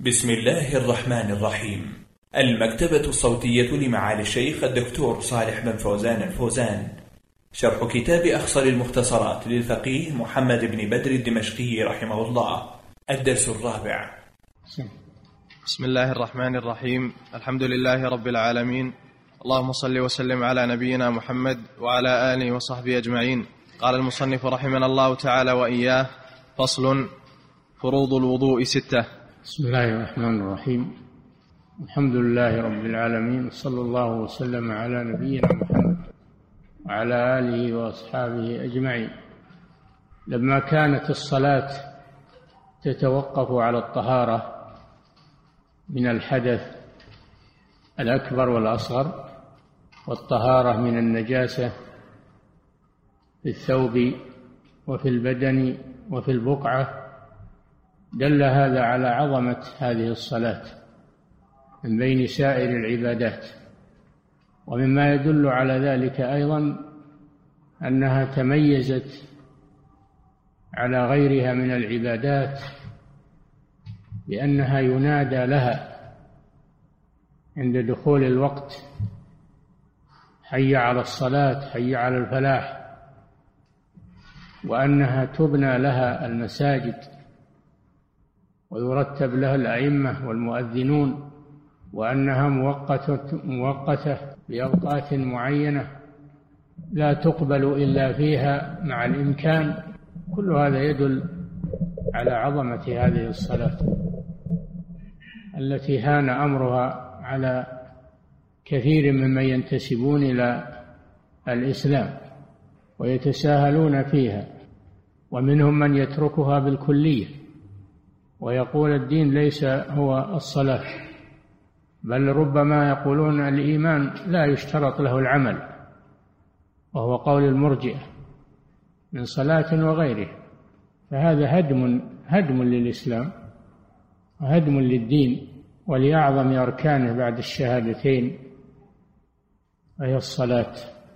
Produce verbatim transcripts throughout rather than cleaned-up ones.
بسم الله الرحمن الرحيم. المكتبة الصوتية لمعالي الشيخ الدكتور صالح بن فوزان الفوزان، شرح كتاب أخصر المختصرات للفقيه محمد بن بدر الدمشقي رحمه الله، الدرس الرابع. بسم الله الرحمن الرحيم. الحمد لله رب العالمين، اللهم صل وسلم على نبينا محمد وعلى آله وصحبه أجمعين. قال المصنف رحمنا الله تعالى وإياه: فصل: فروض الوضوء ستة. بسم الله الرحمن الرحيم. الحمد لله رب العالمين، صلى الله وسلم على نبينا محمد وعلى آله وأصحابه أجمعين. لما كانت الصلاة تتوقف على الطهارة من الحدث الأكبر والأصغر، والطهارة من النجاسة في الثوب وفي البدن وفي البقعة، دل هذا على عظمة هذه الصلاة من بين سائر العبادات. ومما يدل على ذلك أيضا أنها تميزت على غيرها من العبادات بأنها ينادى لها عند دخول الوقت: حي على الصلاة، حي على الفلاح. وأنها تبنى لها المساجد ويرتب لها الأئمة والمؤذنون، وأنها مؤقتة مؤقتة بأوقات معينة لا تقبل إلا فيها مع الإمكان. كل هذا يدل على عظمة هذه الصلاة التي هان أمرها على كثير ممن ينتسبون إلى الإسلام ويتساهلون فيها، ومنهم من يتركها بالكلية ويقول الدين ليس هو الصلاة، بل ربما يقولون الإيمان لا يشترط له العمل، وهو قول المرجئة من صلاة وغيره. فهذا هدم هدم للإسلام وهدم للدين ولأعظم أركانه بعد الشهادتين، وهي الصلاة.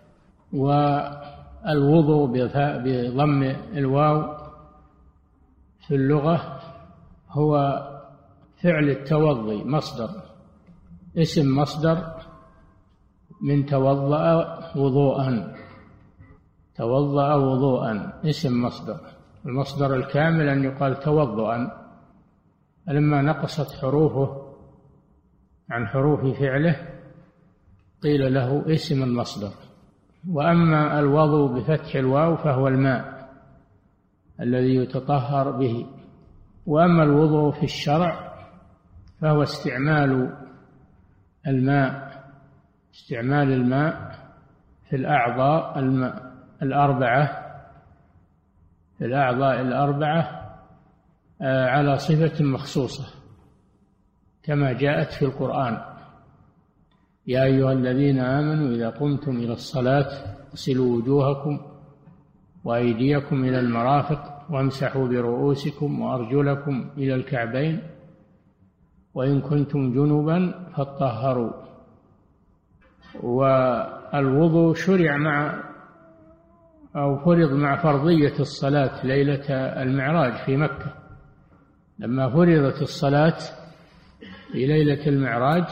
والوضوء بضم الواو في اللغة هو فعل التوضي، مصدر، اسم مصدر من توضأ وضوءا. توضأ وضوءا اسم مصدر، المصدر الكامل أن يقال توضؤا، لما نقصت حروفه عن حروف فعله قيل له اسم المصدر. وأما الوضوء بفتح الواو فهو الماء الذي يتطهر به. وأما الوضوء في الشرع فهو استعمال الماء استعمال الماء في الأعضاء الماء الأربعة في الأعضاء الأربعة على صفة مخصوصة كما جاءت في القرآن: يا أيها الذين آمنوا إذا قمتم إلى الصلاة اغسلوا وجوهكم وأيديكم إلى المرافق وامسحوا برؤوسكم وأرجلكم إلى الكعبين وإن كنتم جنبا فاطهروا. والوضوء شرع مع أو فرض مع فرضية الصلاة ليلة المعراج في مكة. لما فرضت الصلاة في ليلة المعراج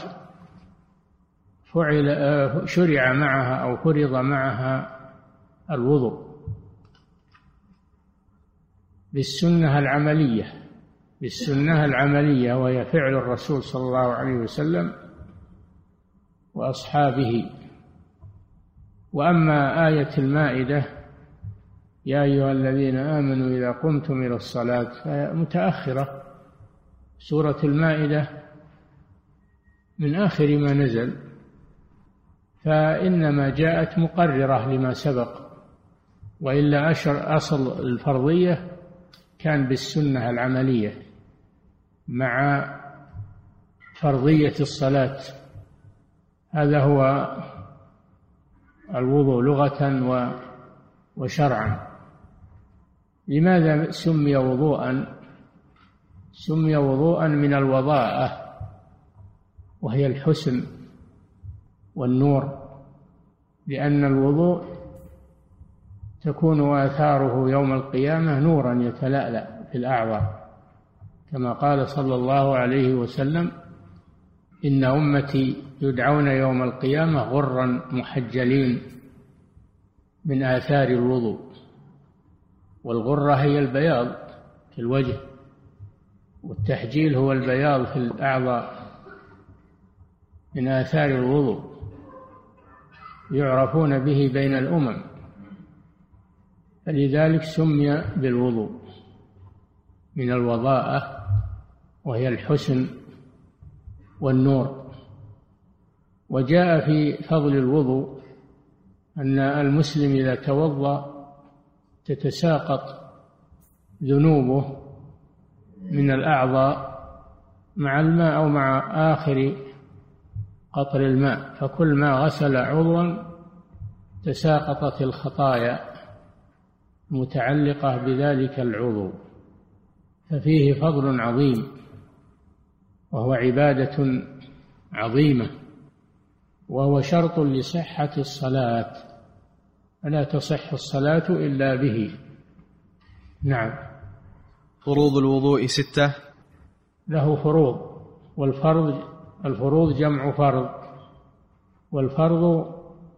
فعل شرع معها أو فرض معها الوضوء بالسنة العملية بالسنة العملية وهي فعل الرسول صلى الله عليه وسلم وأصحابه. وأما آية المائدة: يا أيها الذين آمنوا إذا قمتم إلى الصلاة، متأخرة. سورة المائدة من آخر ما نزل، فإنما جاءت مقررة لما سبق، وإلا أشر أصل الفرضية كان بالسنة العملية مع فرضية الصلاة. هذا هو الوضوء لغة وشرعا. لماذا سمي وضوءا؟ سمي وضوءا من الوضاءة، وهي الحسن والنور، لأن الوضوء تكون آثاره يوم القيامة نورا يتلألأ في الأعضاء كما قال صلى الله عليه وسلم: إن أمتي يدعون يوم القيامة غرا محجلين من آثار الوضوء. والغرة هي البياض في الوجه، والتحجيل هو البياض في الأعضاء من آثار الوضوء، يعرفون به بين الأمم، فلذلك سمي بالوضوء من الوضاءة، وهي الحسن والنور. وجاء في فضل الوضوء أن المسلم إذا توضأ تتساقط ذنوبه من الأعضاء مع الماء أو مع آخر قطر الماء، فكل ما غسل عضوا تساقطت الخطايا متعلقة بذلك العضو، ففيه فضل عظيم، وهو عبادة عظيمة، وهو شرط لصحة الصلاة، فلا تصح الصلاة إلا به. نعم. فروض الوضوء ستة. له فروض، والفرض الفروض جمع فرض، والفرض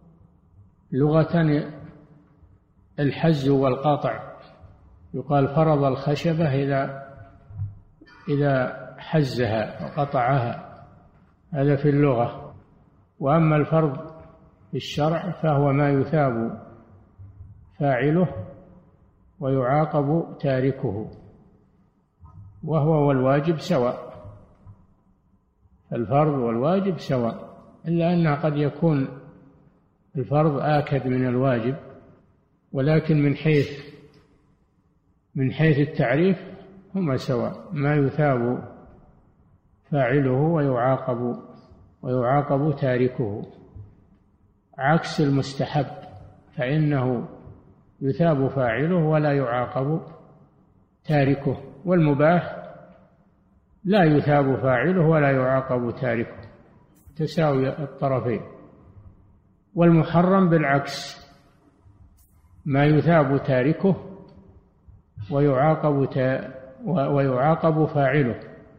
لغة الحز والقطع، يقال فرض الخشبة إذا إذا حزها وقطعها، هذا في اللغة. وأما الفرض في الشرع فهو ما يثاب فاعله ويعاقب تاركه، وهو والواجب سواء، الفرض والواجب سواء، إلا أن قد يكون الفرض آكد من الواجب، ولكن من حيث من حيث التعريف هما سواء، ما يثاب فاعله ويعاقب ويعاقب تاركه، عكس المستحب فإنه يثاب فاعله ولا يعاقب تاركه، والمباح لا يثاب فاعله ولا يعاقب تاركه، تساوي الطرفين. والمحرم بالعكس، ما يثاب تاركه ويعاقب ويعاقب فاعله،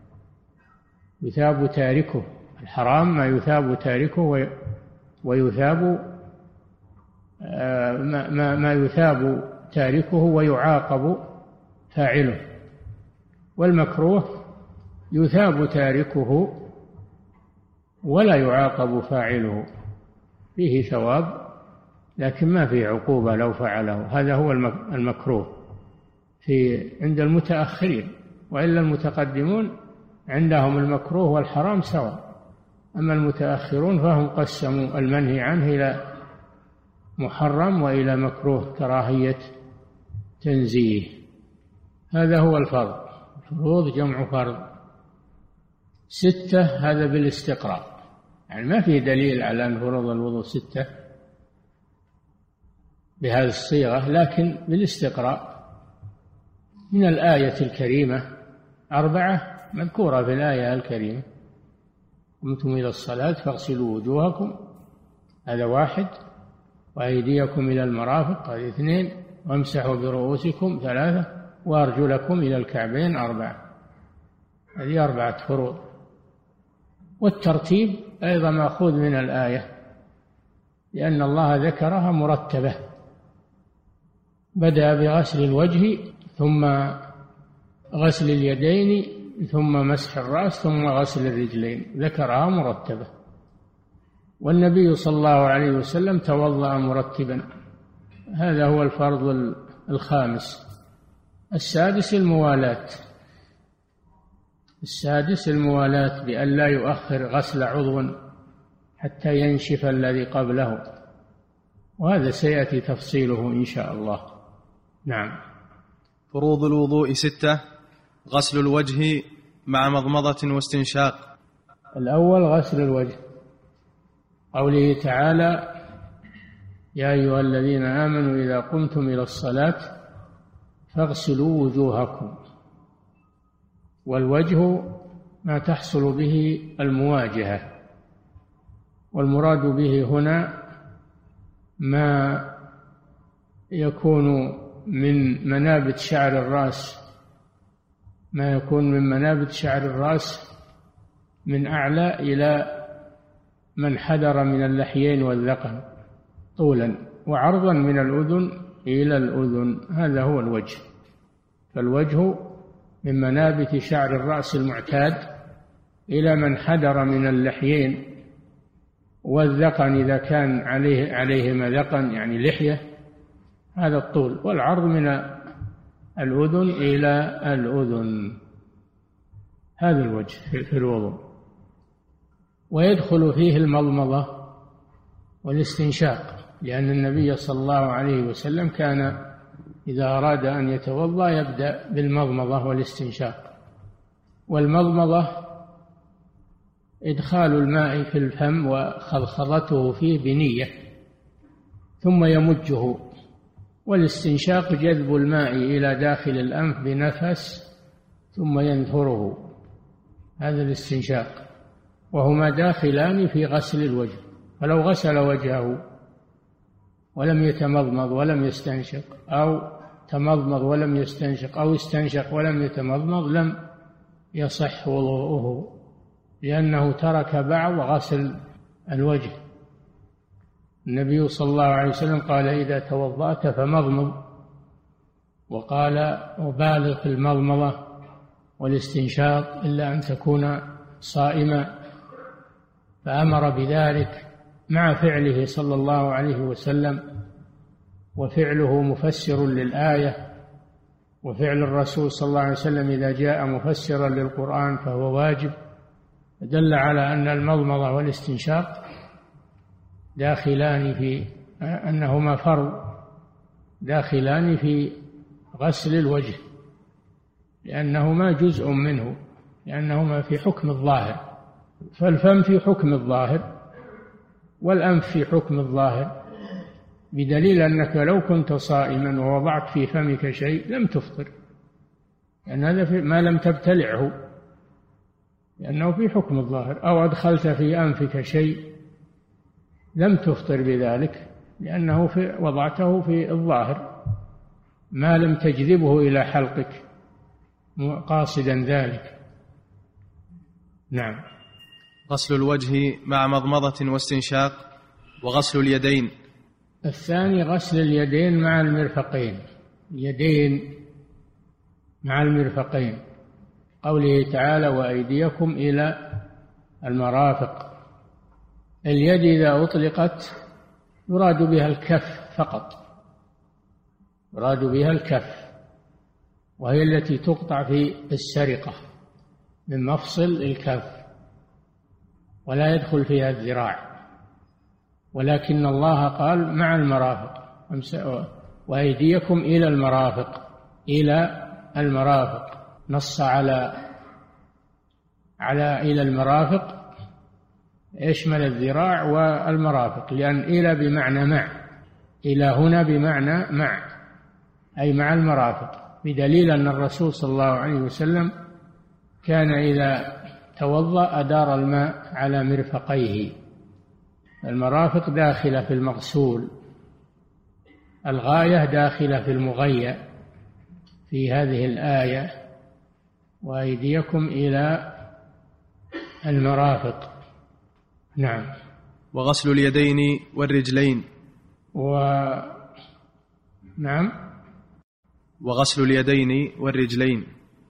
يثاب تاركه. الحرام ما يثاب تاركه ويثاب ما ما يثاب تاركه ويعاقب فاعله، والمكروه يثاب تاركه ولا يعاقب فاعله، فيه ثواب لكن ما فيه عقوبة لو فعله، هذا هو المكروه في عند المتأخرين، وإلا المتقدمون عندهم المكروه والحرام سواء، أما المتأخرون فهم قسموا المنهي عنه إلى محرم وإلى مكروه كراهية تنزيه. هذا هو الفرض. الفروض جمع فرض. ستة هذا بالاستقراء، يعني ما في دليل على أن فروض الوضوء ستة بهذه الصيغة، لكن بالاستقراء من الآية الكريمة أربعة مذكورة في الآية الكريمة: قمتم إلى الصلاة فاغسلوا وجوهكم، هذا واحد، وأيديكم إلى المرافق، هذه اثنين، وامسحوا برؤوسكم ثلاثة، وأرجلكم إلى الكعبين أربعة، هذه أربعة فروض. والترتيب أيضا مأخوذ من الآية، لأن الله ذكرها مرتبة، بدأ بغسل الوجه ثم غسل اليدين ثم مسح الرأس ثم غسل الرجلين، ذكرها مرتبة. والنبي صلى الله عليه وسلم توضأ مرتبا، هذا هو الفرض الخامس. السادس الموالاة، السادس الموالاة بأن لا يؤخر غسل عضو حتى ينشف الذي قبله، وهذا سيأتي تفصيله إن شاء الله. نعم. فروض الوضوء ستة. غسل الوجه مع مضمضة واستنشاق. الأول غسل الوجه، قوله تعالى: يا أيها الذين آمنوا إذا قمتم إلى الصلاة فاغسلوا وجوهكم. والوجه ما تحصل به المواجهة، والمراد به هنا ما يكون من منابت شعر الرأس ما يكون من منابت شعر الرأس من أعلى إلى من حدر من اللحيين والذقن طولا، وعرضا من الأذن إلى الأذن، هذا هو الوجه. فالوجه من منابت شعر الرأس المعتاد إلى من حدر من اللحيين والذقن إذا كان عليه عليهما ذقن يعني لحية، هذا الطول، والعرض من الأذن إلى الأذن، هذا الوجه في الوضوء. ويدخل فيه المضمضة والاستنشاق، لأن النبي صلى الله عليه وسلم كان إذا أراد أن يتوضأ يبدأ بالمضمضة والاستنشاق. والمضمضة إدخال الماء في الفم وخضخضته فيه بنية ثم يمجه، والاستنشاق جذب الماء إلى داخل الأنف بنفس ثم ينثره، هذا الاستنشاق، وهما داخلان في غسل الوجه. فلو غسل وجهه ولم يتمضمض ولم يستنشق، أو تمضمض ولم يستنشق، أو استنشق ولم يتمضمض، لم يصح وضوءه، لأنه ترك بعض غسل الوجه. النبي صلى الله عليه وسلم قال إذا توضأت فمضمض، وقال وبالغ في المضمضة والاستنشاق إلا أن تكون صائما، فأمر بذلك مع فعله صلى الله عليه وسلم، وفعله مفسر للآية، وفعل الرسول صلى الله عليه وسلم إذا جاء مفسرا للقرآن فهو واجب، دل على أن المضمضة والاستنشاق داخلان في أنهما فرض، داخلان في غسل الوجه، لأنهما جزء منه، لأنهما في حكم الظاهر. فالفم في حكم الظاهر والأنف في حكم الظاهر، بدليل أنك لو كنت صائما ووضعت في فمك شيء لم تفطر، لأن هذا ما لم تبتلعه، لأنه في حكم الظاهر. أو أدخلت في أنفك شيء لم تفطر بذلك، لأنه في وضعته في الظاهر ما لم تجذبه إلى حلقك قاصدا ذلك. نعم. غسل الوجه مع مضمضة واستنشاق، وغسل اليدين. الثاني غسل اليدين مع المرفقين، اليدين مع المرفقين، قوله تعالى وأيديكم إلى المرافق. اليد إذا أطلقت يراد بها الكف فقط، يراد بها الكف، وهي التي تقطع في السرقة من مفصل الكف، ولا يدخل فيها الذراع. ولكن الله قال مع المرافق، وأيديكم إلى المرافق، إلى المرافق، نص على على إلى المرافق يشمل الذراع والمرافق، لأن إلى بمعنى مع، إلى هنا بمعنى مع، أي مع المرافق، بدليل أن الرسول صلى الله عليه وسلم كان إذا توضأ أدار الماء على مرفقيه. المرافق داخلة في المغسول، الغاية داخلة في المغية في هذه الآية، وأيديكم إلى المرافق. نعم. وغسل اليدين والرجلين. و... نعم. وغسل اليدين والرجلين.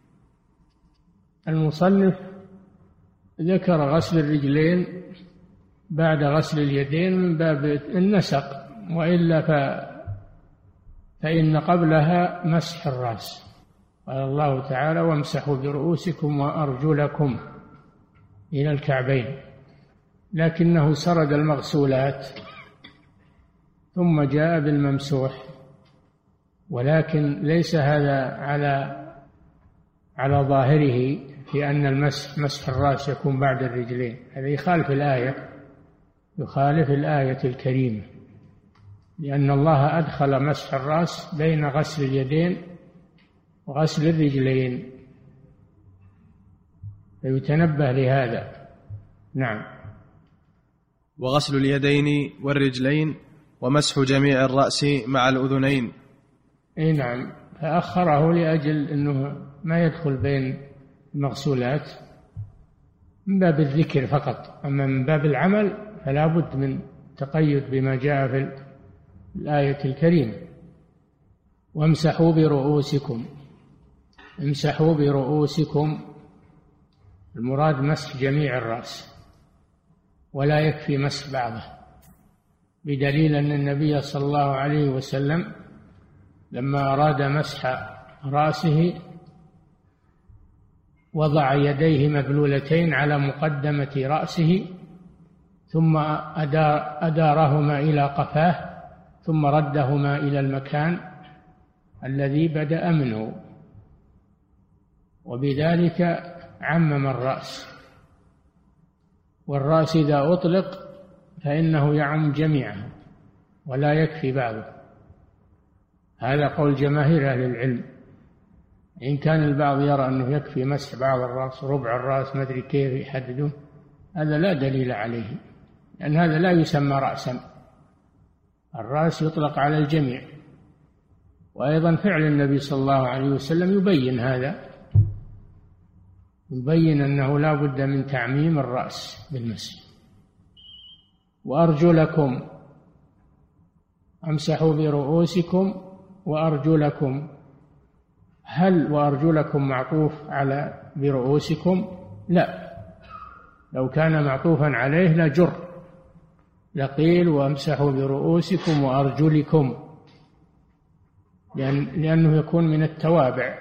المصنف ذكر غسل الرجلين بعد غسل اليدين من باب النسق، وإلا ف... فإن قبلها مسح الرأس، قال الله تعالى وامسحوا برؤوسكم وأرجلكم إلى الكعبين، لكنه سرد المغسولات ثم جاء بالممسوح، ولكن ليس هذا على على ظاهره في أن المسح مسح الرأس يكون بعد الرجلين، هذا يخالف الآية، يخالف الآية الكريمة، لأن الله أدخل مسح الرأس بين غسل اليدين وغسل الرجلين، فيتنبه لهذا. نعم. وغسل اليدين والرجلين ومسح جميع الرأس مع الأذنين. اي نعم، فأخره لأجل أنه ما يدخل بين المغسولات من باب الذكر فقط، أما من باب العمل فلا بد من تقيد بما جاء في الآية الكريمة. وامسحوا برؤوسكم، امسحوا برؤوسكم، المراد مسح جميع الرأس ولا يكفي مسح بعضه، بدليل أن النبي صلى الله عليه وسلم لما أراد مسح رأسه وضع يديه مبلولتين على مقدمة رأسه ثم أدار أدارهما إلى قفاه ثم ردهما إلى المكان الذي بدأ منه، وبذلك عمم الرأس. والرأس إذا أطلق فإنه يعم جميعه ولا يكفي بعضه، هذا قول جماهير أهل العلم. إن كان البعض يرى أنه يكفي مسح بعض الرأس، ربع الرأس، ما أدري كيف يحددون، هذا لا دليل عليه، لأن هذا لا يسمى رأسا، الرأس يطلق على الجميع. وأيضا فعل النبي صلى الله عليه وسلم يبين هذا، يبين أنه لا بد من تعميم الرأس بالمسح. وأرجلكم، امسحوا برؤوسكم وأرجلكم. هل وأرجلكم معطوف على برؤوسكم؟ لا، لو كان معطوفا عليه لجر، لقيل وامسحوا برؤوسكم وأرجلكم، لأن لأنه يكون من التوابع،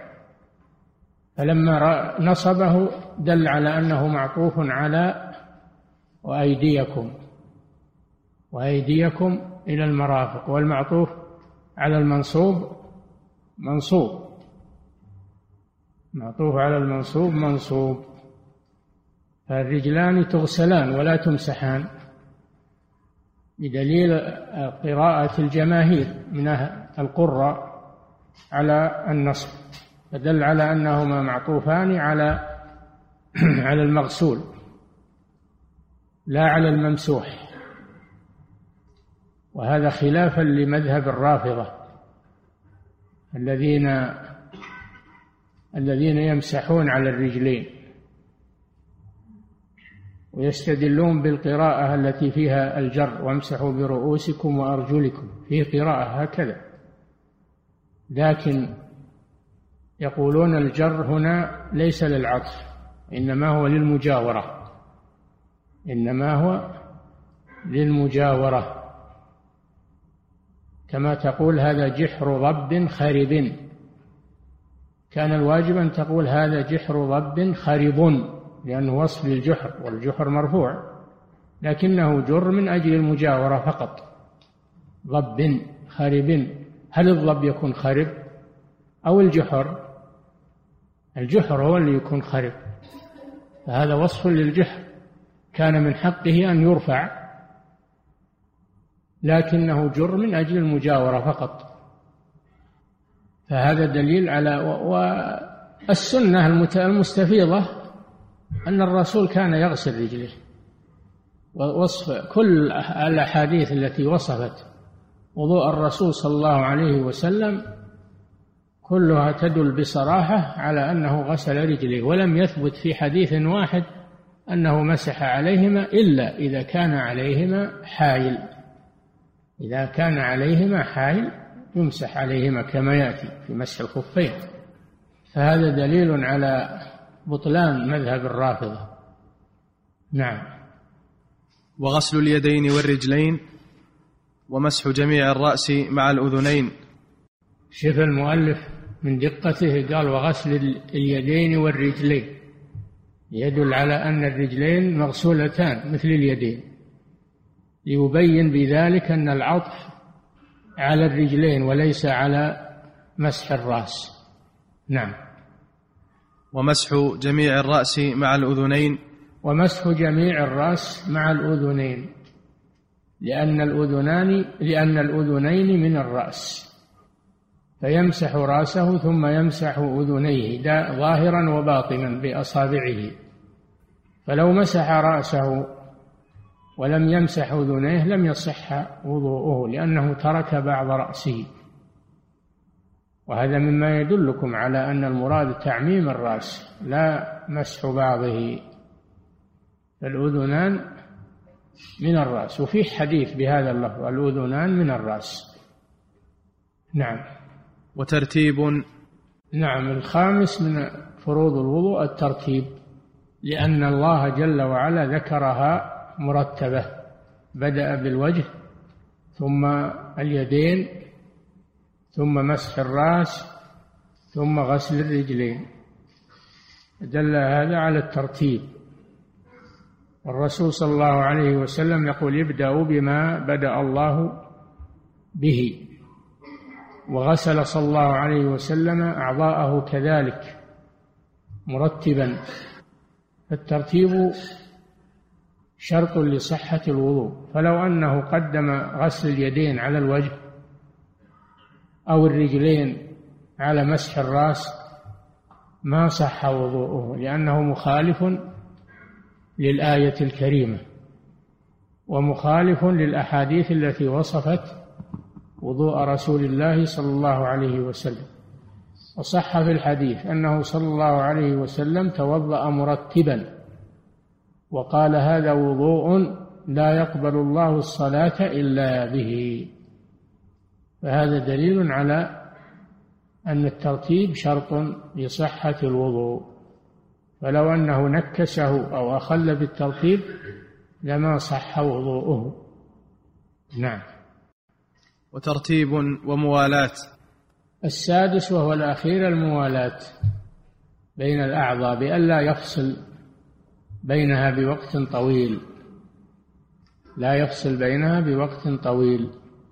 فلما نصبه دل على أنه معطوف على وأيديكم، وأيديكم إلى المرافق، والمعطوف على المنصوب منصوب، معطوف على المنصوب منصوب. فالرجلان تغسلان ولا تمسحان، بدليل قراءة الجماهير من القراء على النصب، فدل على أنهما معطوفان على على المغسول لا على الممسوح، وهذا خلافا لمذهب الرافضة الذين الذين يمسحون على الرجلين ويستدلون بالقراءة التي فيها الجر وامسحوا برؤوسكم وأرجلكم، فيه قراءة هكذا، لكن يقولون الجر هنا ليس للعطف، إنما هو للمجاورة، إنما هو للمجاورة، كما تقول هذا جحر ضب خرب، كان الواجب أن تقول هذا جحر ضب خرب، لأنه وصف للجحر، والجحر مرفوع، لكنه جر من أجل المجاورة فقط، ضب خرب. هل الضب يكون خرب أو الجحر؟ الجحر هو اللي يكون خرب، فهذا وصف للجحر كان من حقه أن يرفع، لكنه جر من أجل المجاورة فقط. فهذا دليل على، والسنة المستفيضة أن الرسول كان يغسل رجله، ووصف كل الأحاديث التي وصفت وضوء الرسول صلى الله عليه وسلم كلها تدل بصراحة على أنه غسل رجله، ولم يثبت في حديث واحد أنه مسح عليهما إلا إذا كان عليهما حائل، إذا كان عليهما حائل يمسح عليهما كما يأتي في مسح الخفين. فهذا دليل على بطلان مذهب الرافضة. نعم. وغسل اليدين والرجلين ومسح جميع الرأس مع الأذنين. شوف المؤلف من دقته قال وغسل اليدين والرجلين، يدل على أن الرجلين مغسولتان مثل اليدين، ليبين بذلك أن العطف على الرجلين وليس على مسح الرأس. نعم. ومسح جميع الرأس مع الأذنين. ومسح جميع الرأس مع الأذنين، لأن الأذنان لأن الأذنين من الرأس، فيمسح رأسه ثم يمسح أذنيه ظاهرا وباطنا بأصابعه، فلو مسح رأسه ولم يمسح أذنيه، لم يصح وضوءه لأنه ترك بعض رأسه. وهذا مما يدلكم على أن المراد تعميم الرأس لا مسح بعضه. الأذنان من الرأس، وفيه حديث بهذا اللفظ الأذنان من الرأس. نعم. وترتيب. نعم. الخامس من فروض الوضوء الترتيب، لأن الله جل وعلا ذكرها مرتبة، بدأ بالوجه ثم اليدين ثم مسح الرأس ثم غسل الرجلين، دل هذا على الترتيب. الرسول صلى الله عليه وسلم يقول ابدأوا بما بدأ الله به، وغسل صلى الله عليه وسلم أعضاءه كذلك مرتبا. فالترتيب شرط لصحة الوضوء، فلو أنه قدم غسل اليدين على الوجه أو الرجلين على مسح الرأس ما صح وضوءه، لأنه مخالف للآية الكريمة ومخالف للأحاديث التي وصفت وضوء رسول الله صلى الله عليه وسلم. وصح في الحديث أنه صلى الله عليه وسلم توضأ مرتبا وقال هذا وضوء لا يقبل الله الصلاة إلا به. فهذا دليل على أن الترتيب شرط لصحة الوضوء، فلو أنه نكسه أو أخل بالترتيب لما صح وضوءه. نعم. وترتيب وموالاة. السادس وهو الأخير الموالاة بين الأعضاء بألا يفصل بينها بوقت طويل، لا يفصل بينها بوقت طويل،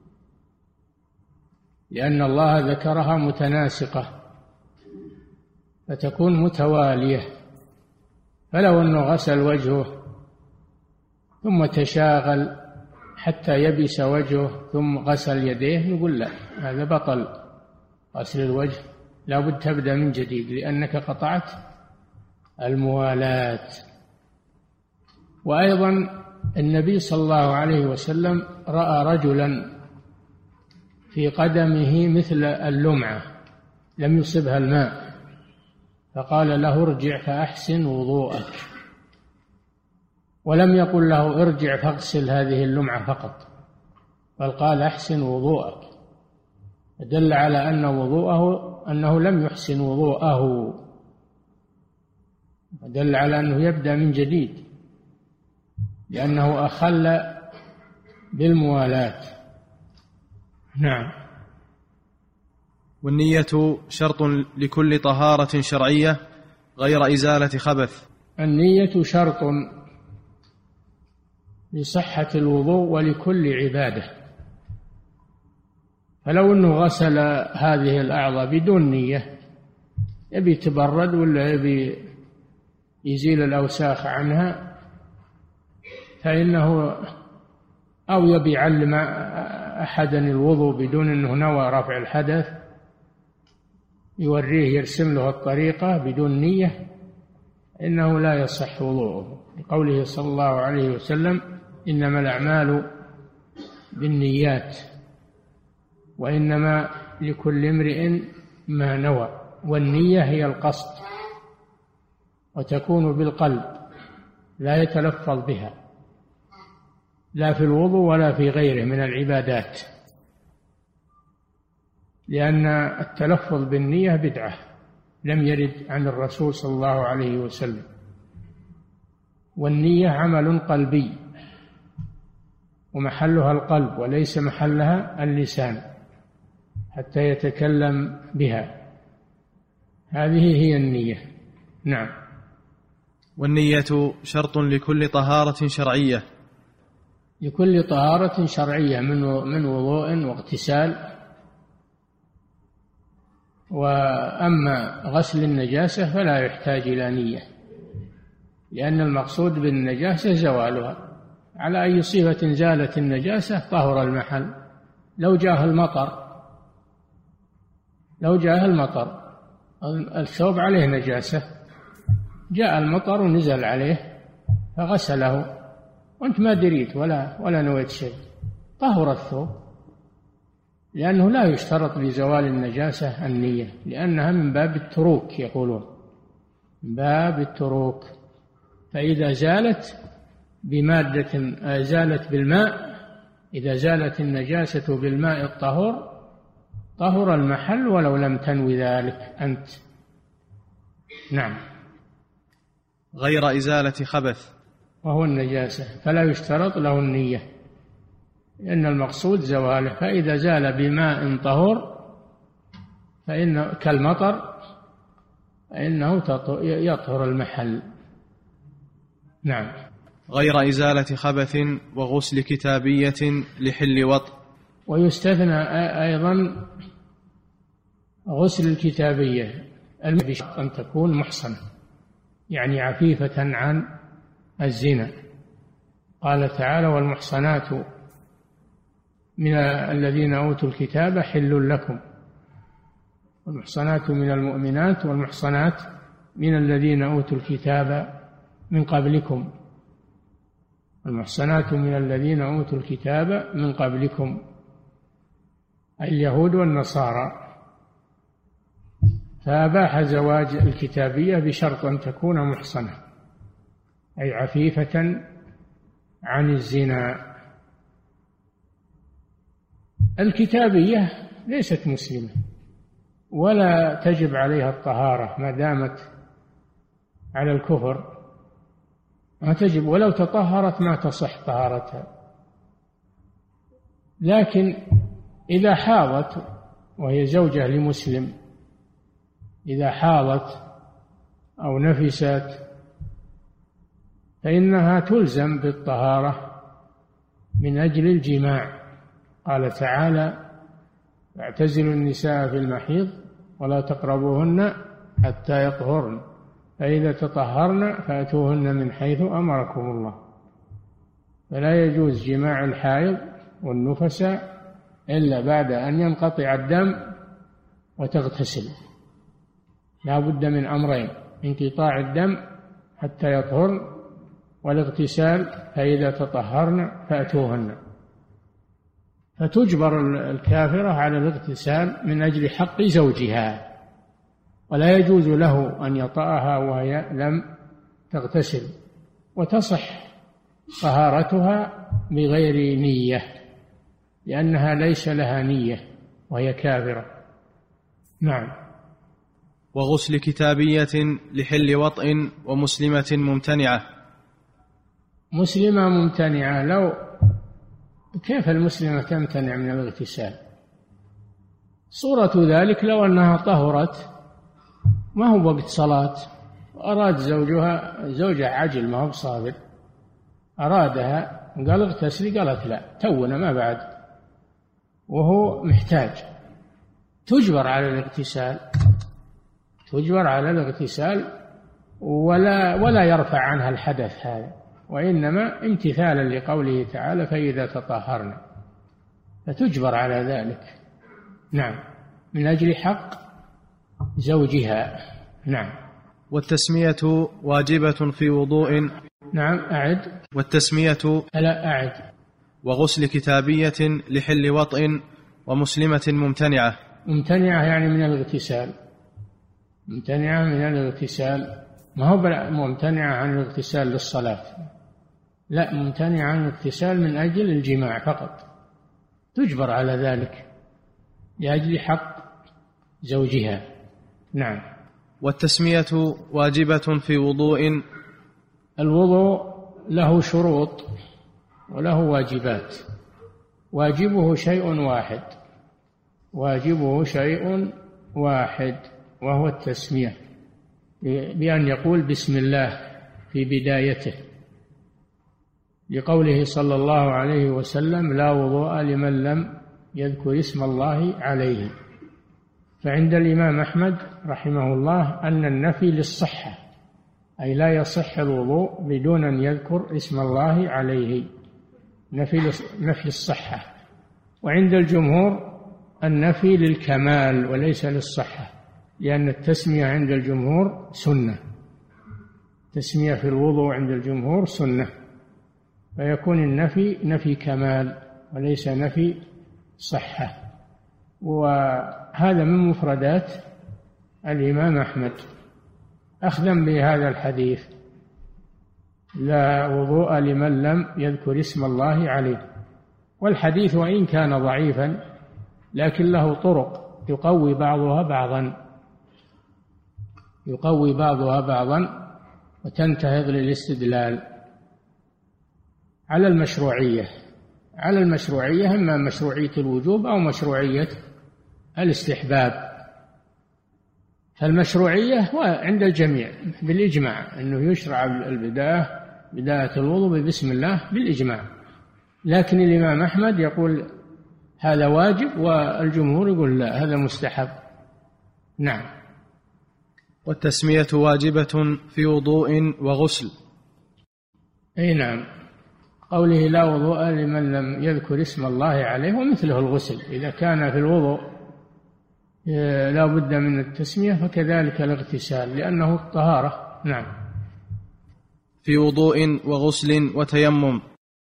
لأن الله ذكرها متناسقة فتكون متوالية. فلو أنه غسل وجهه ثم تشاغل حتى يبس وجهه ثم غسل يديه نقول لا، هذا بطل غسل الوجه، لا بد تبدأ من جديد لأنك قطعت الموالاة. وأيضا النبي صلى الله عليه وسلم رأى رجلا في قدمه مثل اللمعة لم يصبها الماء، فقال له ارجع فأحسن وضوءك، ولم يقل له ارجع فاغسل هذه اللمعة فقط، بل قال أحسن وضوءك، دل على أن وضوءه أنه لم يحسن وضوءه، دل على أنه يبدأ من جديد لأنه أخل بالموالاة. نعم. والنية شرط لكل طهارة شرعية غير إزالة خبث. النية شرط لصحة الوضوء ولكل عبادة، فلو أنه غسل هذه الأعضاء بدون نية، يبي يتبرد ولا يبي يزيل الأوساخ عنها، فإنه أو يبي يعلم أحدا الوضوء بدون أنه نوى رفع الحدث، يوريه يرسم له الطريقة بدون نية، إنه لا يصح وضوءه، لقوله صلى الله عليه وسلم إنما الأعمال بالنيات وإنما لكل امرئ ما نوى، والنية هي القصد وتكون بالقلب لا يتلفظ بها لا في الوضوء ولا في غيره من العبادات، لأن التلفظ بالنية بدعة لم يرد عن الرسول صلى الله عليه وسلم، والنية عمل قلبي ومحلها القلب وليس محلها اللسان حتى يتكلم بها، هذه هي النية. نعم. والنية شرط لكل طهارة شرعية. لكل طهارة شرعية من من وضوء واغتسال. وأما غسل النجاسة فلا يحتاج إلى نية، لأن المقصود بالنجاسة زوالها، على أي صفة زالت النجاسة طهر المحل. لو جاء المطر لو جاء المطر الثوب عليه نجاسة، جاء المطر ونزل عليه فغسله وأنت ما دريت ولا ولا نويت شيء، طهر الثوب لأنه لا يشترط لزوال النجاسة النية، لأنها من باب التروك، يقولون من باب التروك. فإذا زالت بمادة زالت بالماء، إذا زالت النجاسة بالماء الطهور طهر المحل ولو لم تنوي ذلك أنت. نعم. غير إزالة خبث وهو النجاسة، فلا يشترط له النية، لأن المقصود زواله. فإذا زال بماء طهور فإن كالمطر فإنه يطهر المحل. نعم. غير إزالة خبث وغسل كتابية لحل وطء. ويستثنى أيضا غسل الكتابية بشرط أن تكون محصنة، يعني عفيفة عن الزنا. قال تعالى: والمحصنات من الذين أوتوا الكتاب حل لكم، والمحصنات من المؤمنات والمحصنات من الذين أوتوا الكتاب من قبلكم، المحصنات من الذين أوتوا الكتاب من قبلكم اليهود والنصارى. فأباح زواج الكتابية بشرط أن تكون محصنة، أي عفيفة عن الزنا. الكتابية ليست مسلمة ولا تجب عليها الطهارة ما دامت على الكفر، ما تجب، ولو تطهرت ما تصح طهارتها. لكن إذا حاضت وهي زوجة لمسلم، إذا حاضت أو نفست فإنها تلزم بالطهارة من أجل الجماع. قال تعالى: اعتزلوا النساء في المحيض ولا تقربوهن حتى يطهرن فإذا تطهرن فأتوهن من حيث أمركم الله. فلا يجوز جماع الحائض والنفساء إلا بعد أن ينقطع الدم وتغتسل. لا بد من أمرين: انقطاع الدم حتى يطهرن، والاغتسال فإذا تطهرن فأتوهن. فتجبر الكافرة على الاغتسال من أجل حق زوجها، ولا يجوز له أن يطأها وهي لم تغتسل، وتصح طهارتها بغير نية لأنها ليس لها نية وهي كافرة. نعم. وغسل كتابية لحل وطء ومسلمة ممتنعة. مسلمة ممتنعة، لو كيف المسلمة تمتنع من الاغتسال؟ صورة ذلك لو أنها طهرت ما هو وقت صلاة، أراد زوجها زوجها عجل ما هو بصابر، أرادها قال اغتسلي، قالت لا تونا ما بعد، وهو محتاج، تجبر على الاغتسال، تجبر على الاغتسال ولا ولا يرفع عنها الحدث هذا، وإنما امتثالا لقوله تعالى: فإذا تطهرن، فتجبر على ذلك. نعم، من أجل حق زوجها. نعم. والتسمية واجبة في وضوء. نعم. أعد. والتسمية. لا أعد. وغسل كتابية لحل وطء ومسلمة ممتنعة. ممتنعة يعني من الاغتسال، ممتنعة من الاغتسال، ما هو ممتنعة عن الاغتسال للصلاة، لا، ممتنعة عن الاغتسال من أجل الجماع فقط، تجبر على ذلك لأجل حق زوجها. نعم. والتسمية واجبة في وضوء. الوضوء له شروط وله واجبات. واجبه شيء واحد، واجبه شيء واحد وهو التسمية، بأن يقول بسم الله في بدايته، لقوله صلى الله عليه وسلم: لا وضوء لمن لم يذكر اسم الله عليه. فعند الإمام أحمد رحمه الله أن النفي للصحة، أي لا يصح الوضوء بدون أن يذكر اسم الله عليه، نفي نفي الصحة. وعند الجمهور النفي للكمال وليس للصحة، لأن التسمية عند الجمهور سنة، التسمية في الوضوء عند الجمهور سنة، فيكون النفي نفي كمال وليس نفي صحة. وهذا من مفردات الإمام أحمد أخذا بهذا الحديث: لا وضوء لمن لم يذكر اسم الله عليه. والحديث وإن كان ضعيفا لكن له طرق يقوي بعضها بعضا يقوي بعضها بعضا وتنتهض للاستدلال على المشروعية على المشروعية إما مشروعية الوجوب أو مشروعية الاستحباب. فالمشروعية عند الجميع بالإجماع أنه يشرع البداية بداية الوضوء بسم الله بالإجماع، لكن الإمام أحمد يقول هذا واجب والجمهور يقول لا هذا مستحب. نعم. والتسمية واجبة في وضوء وغسل. أي نعم، قوله لا وضوء لمن لم يذكر اسم الله عليه، ومثله الغسل إذا كان في الوضوء لا بد من التسمية فكذلك الاغتسال لأنه الطهارة. نعم. في وضوء وغسل وتيمم.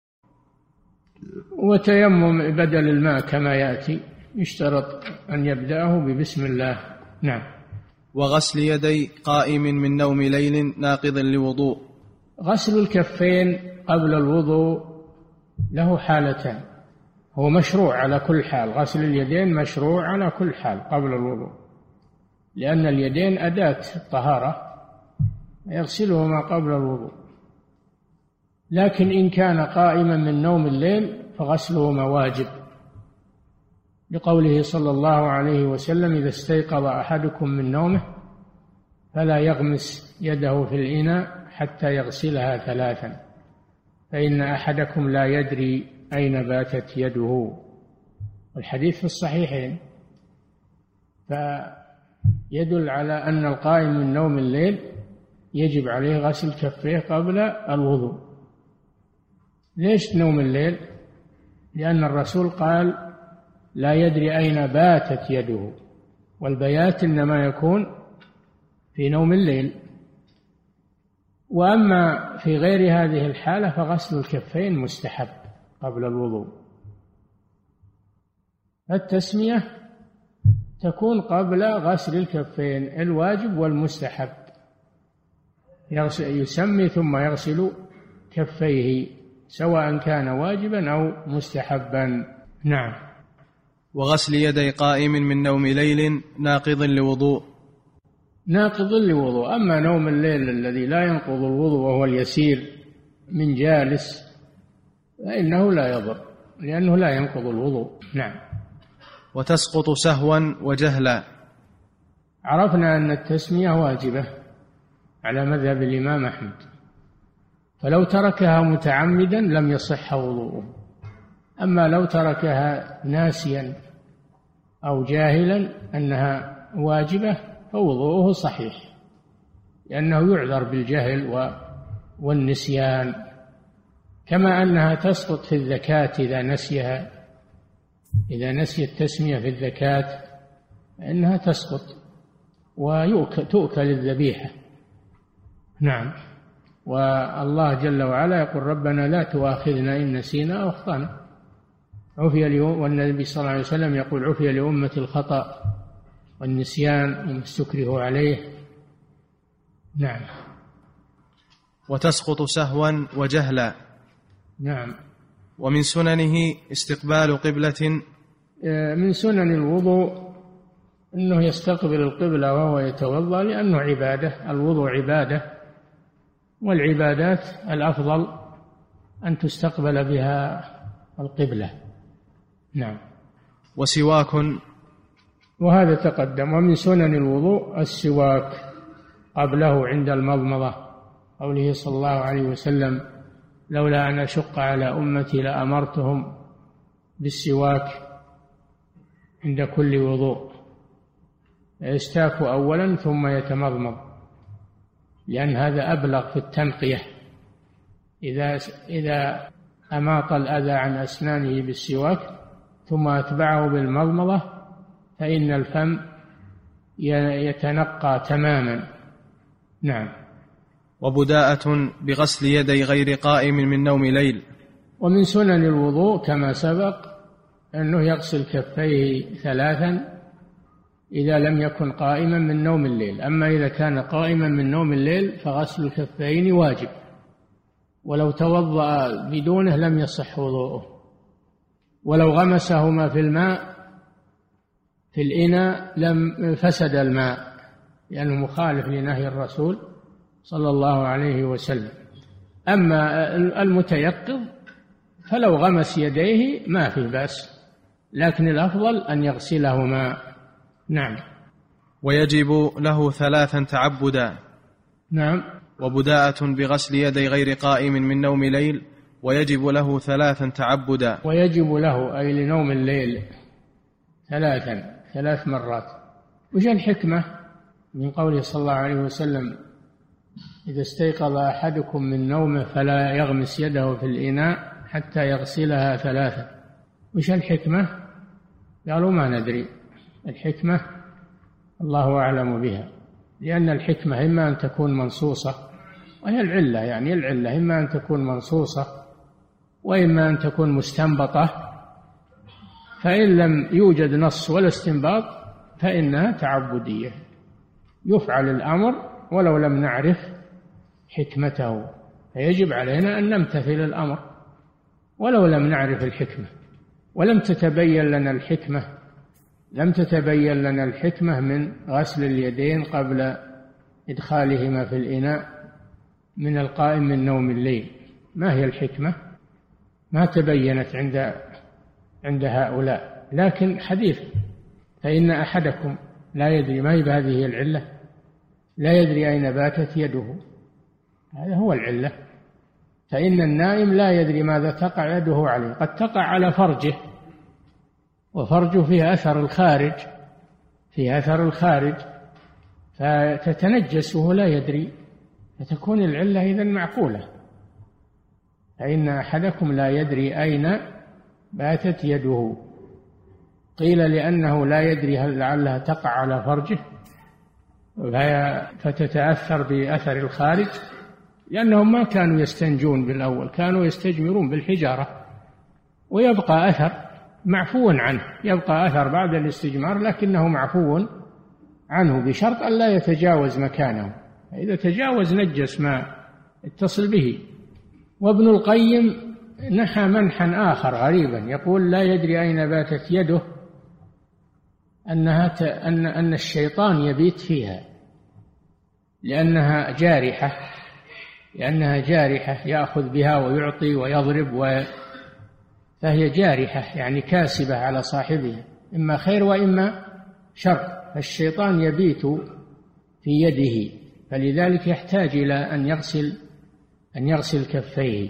وتيمم بدل الماء كما يأتي يشترط أن يبدأه ببسم الله. نعم. وغسل يدي قائم من نوم ليل ناقض لوضوء. غسل الكفين قبل الوضوء له حالتان، هو مشروع على كل حال، غسل اليدين مشروع على كل حال قبل الوضوء، لأن اليدين أداة الطهارة يغسلهما قبل الوضوء. لكن إن كان قائما من نوم الليل فغسلهما واجب، لقوله صلى الله عليه وسلم: إذا استيقظ أحدكم من نومه فلا يغمس يده في الإناء حتى يغسلها ثلاثا، فإن أحدكم لا يدري أين باتت يده. والحديث في الصحيحين، فيدل على أن القائم من نوم الليل يجب عليه غسل كفيه قبل الوضوء. ليش نوم الليل؟ لأن الرسول قال لا يدري أين باتت يده، والبيات إنما يكون في نوم الليل. وأما في غير هذه الحالة فغسل الكفين مستحب قبل الوضوء. التسمية تكون قبل غسل الكفين، الواجب والمستحب. يسمي ثم يغسل كفيه سواء كان واجبا أو مستحبا. نعم. وغسل يدي قائم من نوم ليل ناقض لوضوء. ناقض لوضوء. أما نوم الليل الذي لا ينقض الوضوء وهو اليسير من جالس فإنه لا يضر لأنه لا ينقض الوضوء. نعم. وتسقط سهوا وجهلا. عرفنا أن التسمية واجبة على مذهب الإمام أحمد، فلو تركها متعمدا لم يصح وضوءه. أما لو تركها ناسيا أو جاهلا أنها واجبة فوضوءه صحيح، لأنه يعذر بالجهل والنسيان، كما أنها تسقط في الزكاة إذا نسيها، إذا نسي التسمية في الزكاة فإنها تسقط وتؤكل الذبيحة. نعم. والله جل وعلا يقول ربنا لا تؤاخذنا إن نسينا أو أخطأنا. عفي اليوم، والنبي صلى الله عليه وسلم يقول عفي لأمة الخطأ والنسيان وما استكرهوا عليه. نعم. وتسقط سهوا وجهلا. نعم. ومن سننه استقبال قبلة. من سنن الوضوء أنه يستقبل القبلة وهو يتوضأ، لأنه عبادة، الوضوء عبادة، والعبادات الأفضل أن تستقبل بها القبلة. نعم. وسواك. وهذا تقدم. ومن سنن الوضوء السواك قبله عند المضمضة، قوله صلى الله عليه وسلم لولا أن أشق على أمتي لأمرتهم بالسواك عند كل وضوء، يستاك أولا ثم يتمضمض، لأن هذا أبلغ في التنقية. إذا إذا أماط الأذى عن أسنانه بالسواك ثم أتبعه بالمضمضة فإن الفم يتنقى تماما. نعم. وبداءة بغسل يدي غير قائم من نوم ليل. ومن سنن الوضوء كما سبق أنه يغسل كفيه ثلاثا إذا لم يكن قائما من نوم الليل. أما إذا كان قائما من نوم الليل فغسل الكفين واجب، ولو توضأ بدونه لم يصح وضوءه، ولو غمسهما في الماء في الإناء لم فسد الماء، لأنه مخالف لنهي الرسول صلى الله عليه وسلم. أما المتيقظ فلو غمس يديه ما في بأس، لكن الأفضل أن يغسلهما. نعم. ويجب له ثلاثا تعبدا. نعم. وبداءة بغسل يدي غير قائم من نوم ليل، ويجب له ثلاثا تعبدا. ويجب له أي لنوم الليل ثلاثا ثلاث مرات. وش الحكمة من قوله صلى الله عليه وسلم إذا استيقظ أحدكم من نومه فلا يغمس يده في الإناء حتى يغسلها ثلاثا؟ وش الحكمة؟ قالوا ما ندري. الحكمة الله أعلم بها، لأن الحكمة إما أن تكون منصوصة، وهي العلة، يعني العلة إما أن تكون منصوصة وإما أن تكون مستنبطة، فإن لم يوجد نص ولا استنباط فإنها تعبدية، يفعل الأمر ولو لم نعرف حكمته، فيجب علينا أن نمتثل الأمر ولو لم نعرف الحكمة. ولم تتبين لنا الحكمة لم تتبين لنا الحكمة من غسل اليدين قبل إدخالهما في الإناء من القائم من نوم الليل. ما هي الحكمة؟ ما تبينت عند عند هؤلاء، لكن حديث فإن أحدكم لا يدري، ما هي بهذه العلة، لا يدري أين باتت يده، هذا هو العلة. فإن النائم لا يدري ماذا تقع يده عليه، قد تقع على فرجه، وفرجه فيه أثر الخارج فيه أثر الخارج فتتنجس وهو لا يدري، فتكون العلة إذن معقولة. فإن أحدكم لا يدري أين باتت يده، قيل لأنه لا يدري هل لعلها تقع على فرجه فتتأثر بأثر الخارج، لأنهم ما كانوا يستنجون بالأول، كانوا يستجمرون بالحجارة، ويبقى أثر معفو عنه، يبقى أثر بعد الاستجمار لكنه معفو عنه بشرط أن لا يتجاوز مكانه، إذا تجاوز نجس ما اتصل به. وابن القيم نحى منحا آخر غريبا، يقول لا يدري أين باتت يده، أنها ت... أن... أن الشيطان يبيت فيها لأنها جارحة لأنها جارحة يأخذ بها ويعطي ويضرب و... فهي جارحة يعني كاسبة على صاحبها، إما خير وإما شر، فالشيطان يبيت في يده، فلذلك يحتاج إلى أن يغسل أن يغسل كفيه.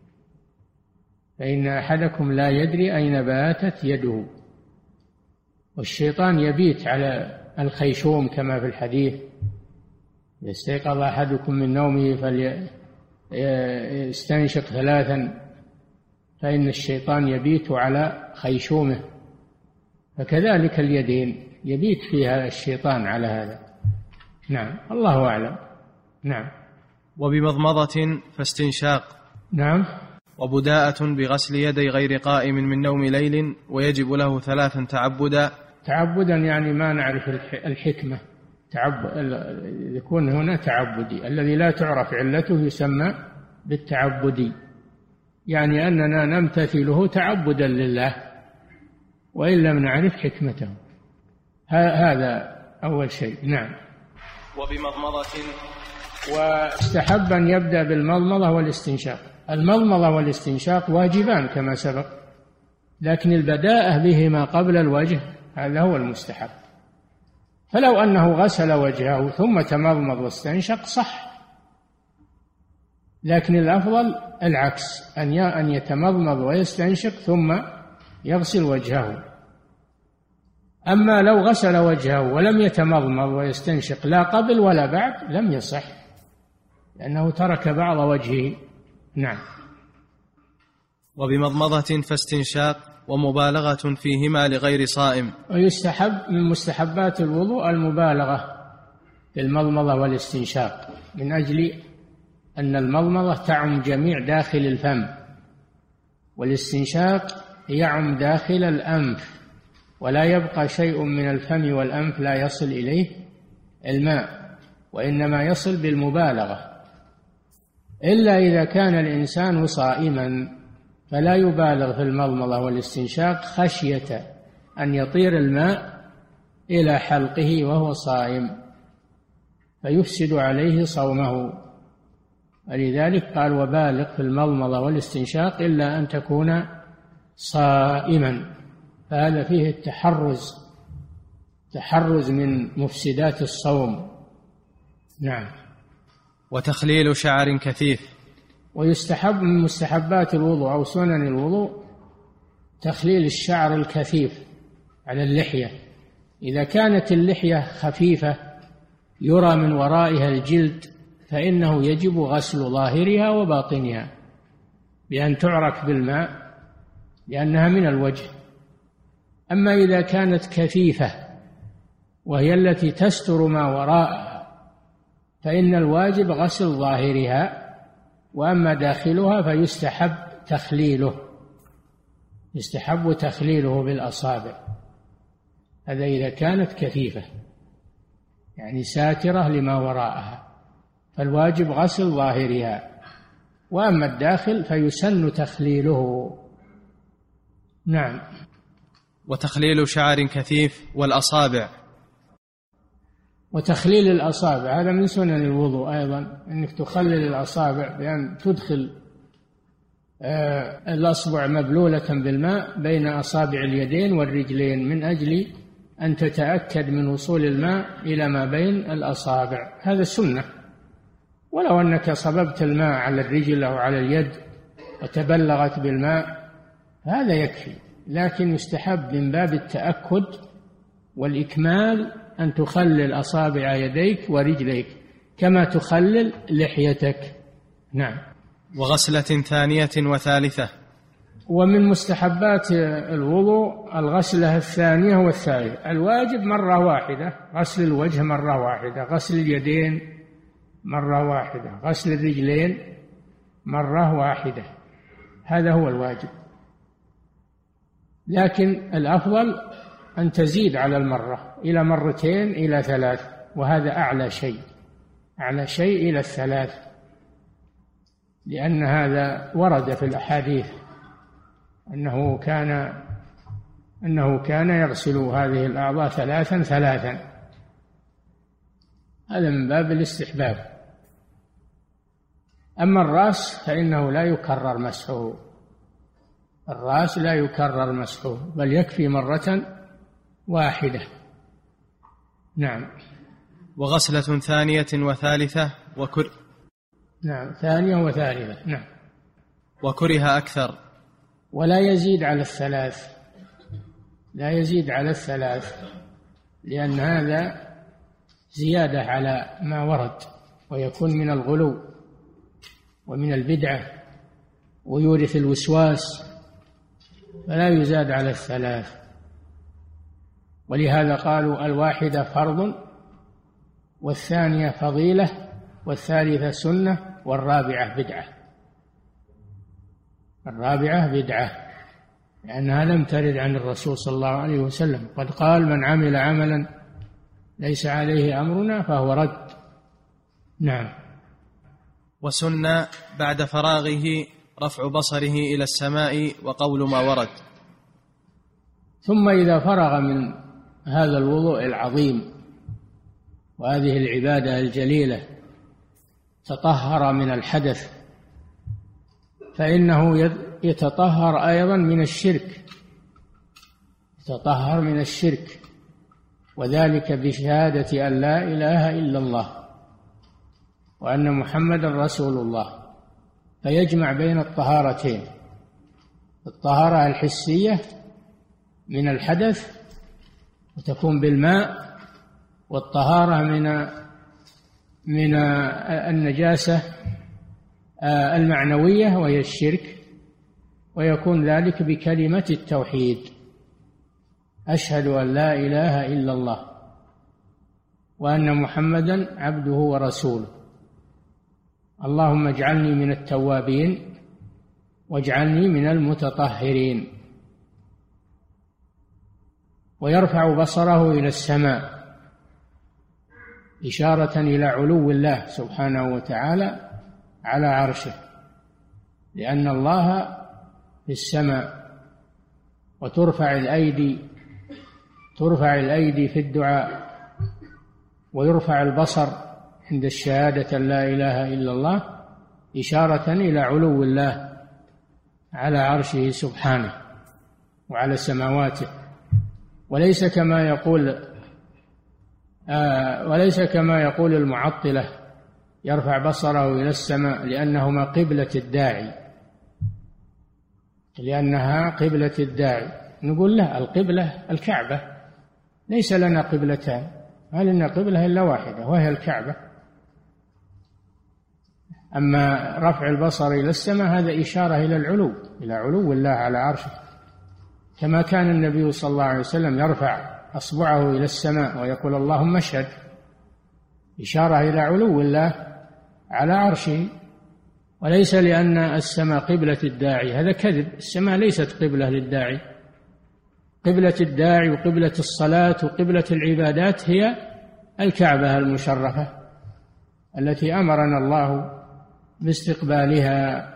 فإن أحدكم لا يدري أين باتت يده، والشيطان يبيت على الخيشوم كما في الحديث يستيقظ أحدكم من نومه فليستنشق ثلاثا فإن الشيطان يبيت على خيشومه، فكذلك اليدين يبيت فيها الشيطان على هذا. نعم، الله أعلم. نعم. وبمضمضة فاستنشاق. نعم. وبداءة بغسل يدي غير قائم من نوم ليل، ويجب له ثلاثا تعبدا. تعبدا يعني ما نعرف الحكمة، تعب... يكون هنا تعبدي، الذي لا تعرف علته يسمى بالتعبدي، يعني أننا نمتثله تعبدا لله وإن لم نعرف حكمته، هذا أول شيء. نعم. وبمضمضة. واستحب أن يبدأ بالمضمضة والاستنشاق. المضمضة والاستنشاق واجبان كما سبق، لكن البداءة بهما قبل الوجه هذا هو المستحب. فلو أنه غسل وجهه ثم تمضمض واستنشق صح، لكن الأفضل العكس، أن يتمضمض ويستنشق ثم يغسل وجهه. أما لو غسل وجهه ولم يتمضمض ويستنشق لا قبل ولا بعد لم يصح، لأنه ترك بعض وجهه. نعم. وبمضمضة فاستنشاق، ومبالغة فيهما لغير صائم. ويستحب من مستحبات الوضوء المبالغة في المضمضة والاستنشاق، من أجل أن المضمضة تعم جميع داخل الفم، والاستنشاق يعم داخل الأنف، ولا يبقى شيء من الفم والأنف لا يصل إليه الماء، وإنما يصل بالمبالغة، إلا إذا كان الإنسان صائما فلا يبالغ في المضمضة والاستنشاق خشية أن يطير الماء إلى حلقه وهو صائم فيفسد عليه صومه. ولذلك قال وبالغ في المضمضة والاستنشاق إلا أن تكون صائما، فهذا فيه التحرز تحرز من مفسدات الصوم. نعم. وتخليل شعر كثيف. ويستحب من مستحبات الوضوء أو سنن الوضوء تخليل الشعر الكثيف على اللحية. إذا كانت اللحية خفيفة يرى من ورائها الجلد فإنه يجب غسل ظاهرها وباطنها بأن تعرك بالماء لأنها من الوجه. أما إذا كانت كثيفة وهي التي تستر ما وراءها فإن الواجب غسل ظاهرها، وأما داخلها فيستحب تخليله يستحب تخليله بالأصابع. هذا إذا كانت كثيفة يعني ساترة لما وراءها فالواجب غسل ظاهرها، وأما الداخل فيسن تخليله. نعم. وتخليل شعر كثيف والأصابع. وتخليل الأصابع هذا من سنن الوضوء أيضا، أنك تخلل الأصابع بأن تدخل الأصبع مبلولة بالماء بين أصابع اليدين والرجلين من أجل أن تتأكد من وصول الماء إلى ما بين الأصابع. هذا سنة، ولو أنك صببت الماء على الرجل أو على اليد وتبلغت بالماء هذا يكفي، لكن يستحب من باب التأكد والإكمال أن تخلل أصابع يديك ورجليك كما تخلل لحيتك. نعم. وغسلة ثانية وثالثة. ومن مستحبات الوضوء الغسلة الثانية والثالثة. الواجب مرة واحدة، غسل الوجه مرة واحدة، غسل اليدين مرة واحدة، غسل الرجلين مرة واحدة، هذا هو الواجب. لكن الأفضل أن تزيد على المرة إلى مرتين إلى ثلاث، وهذا أعلى شيء أعلى شيء إلى الثلاث، لأن هذا ورد في الأحاديث أنه كان أنه كان يغسل هذه الأعضاء ثلاثا ثلاثا، هذا من باب الاستحباب. أما الرأس فإنه لا يكرر مسحه، الرأس لا يكرر مسحه بل يكفي مرة واحدة. نعم. وغسلة ثانية وثالثة وكر نعم ثانية وثالثة. نعم. وكره أكثر. ولا يزيد على الثلاث، لا يزيد على الثلاث، لأن هذا زيادة على ما ورد ويكون من الغلو ومن البدعة ويورث الوسواس، فلا يزاد على الثلاث. ولهذا قالوا الواحدة فرض، والثانية فضيلة، والثالثة سنة، والرابعة بدعة. الرابعة بدعة لأنها لم ترد عن الرسول صلى الله عليه وسلم، قد قال من عمل عملا ليس عليه أمرنا فهو رد. نعم. وسن بعد فراغه رفع بصره إلى السماء وقول ما ورد. ثم إذا فرغ من هذا الوضوء العظيم وهذه العبادة الجليلة تطهر من الحدث، فإنه يتطهر أيضا من الشرك، يتطهر من الشرك، وذلك بشهادة أن لا إله إلا الله وأن محمدا رسول الله، فيجمع بين الطهارتين، الطهارة الحسية من الحدث وتكون بالماء، والطهارة من من النجاسة المعنوية وهي الشرك، ويكون ذلك بكلمة التوحيد أشهد أن لا إله إلا الله وأن محمدا عبده ورسوله، اللهم اجعلني من التوابين واجعلني من المتطهرين. ويرفع بصره إلى السماء، إشارة إلى علو الله سبحانه وتعالى على عرشه، لأن الله في السماء. وترفع الأيدي ترفع الأيدي في الدعاء، ويرفع البصر عند الشهادة لا إله إلا الله، إشارة إلى علو الله على عرشه سبحانه وعلى سماواته. وليس كما يقول آه وليس كما يقول المعطلة يرفع بصره إلى السماء لأنهما قبلة الداعي، لأنها قبلة الداعي. نقول له القبلة الكعبة، ليس لنا قبلتان، ما لنا قبلة إلا واحدة وهي الكعبة. أما رفع البصر إلى السماء هذا إشارة إلى العلو، إلى علو الله على عرشه، كما كان النبي صلى الله عليه وسلم يرفع أصبعه إلى السماء ويقول اللهم اشهد، إشارة إلى علو الله على عرشه. وليس لأن السماء قبلة الداعي، هذا كذب، السماء ليست قبلة للداعي. قبلة الداعي وقبلة الصلاة وقبلة العبادات هي الكعبة المشرفة التي أمرنا الله باستقبالها.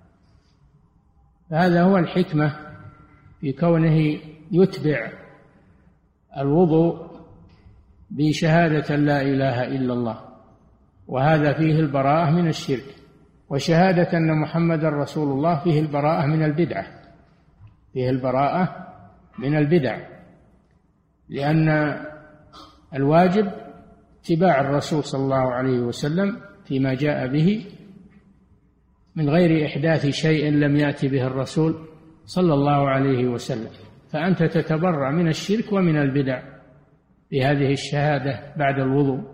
هذا هو الحكمة في كونه يتبع الوضوء بشهادة لا إله إلا الله، وهذا فيه البراءة من الشرك، وشهادة أن محمد رسول الله فيه البراءة من البدعة، فيه البراءة من البدع، لأن الواجب اتباع الرسول صلى الله عليه وسلم فيما جاء به من غير إحداث شيء لم يأتي به الرسول صلى الله عليه وسلم. فأنت تتبرأ من الشرك ومن البدع بهذه الشهادة بعد الوضوء،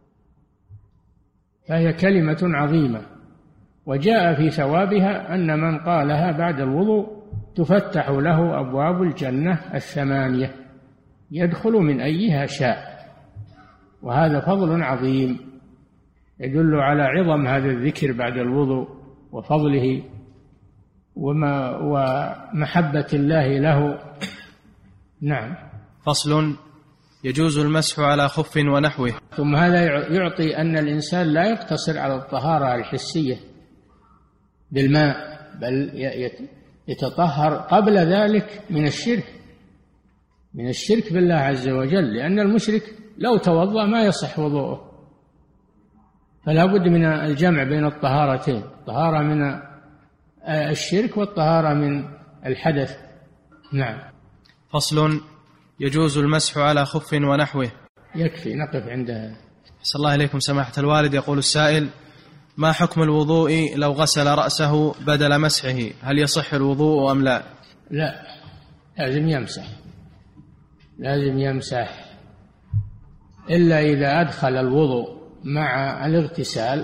فهي كلمة عظيمة، وجاء في ثوابها أن من قالها بعد الوضوء تفتح له أبواب الجنة الثمانية يدخل من أيها شاء. وهذا فضل عظيم يدل على عظم هذا الذكر بعد الوضوء وفضله وما ومحبة الله له. نعم. فصل: يجوز المسح على خف ونحوه. ثم هذا يعطي أن الإنسان لا يقتصر على الطهارة الحسية بالماء، بل يتطهر قبل ذلك من الشرك من الشرك بالله عز وجل، لأن المشرك لو توضأ ما يصح وضوءه، فلا بد من الجمع بين الطهارتين، الطهارة من الشرك والطهارة من الحدث. نعم. فصل: يجوز المسح على خف ونحوه. يكفي نقف عندها. أحسن الله إليكم سماحة الوالد. يقول السائل: ما حكم الوضوء لو غسل رأسه بدل مسحه؟ هل يصح الوضوء أم لا؟ لا، لازم يمسح، لازم يمسح، إلا إذا أدخل الوضوء مع الاغتسال.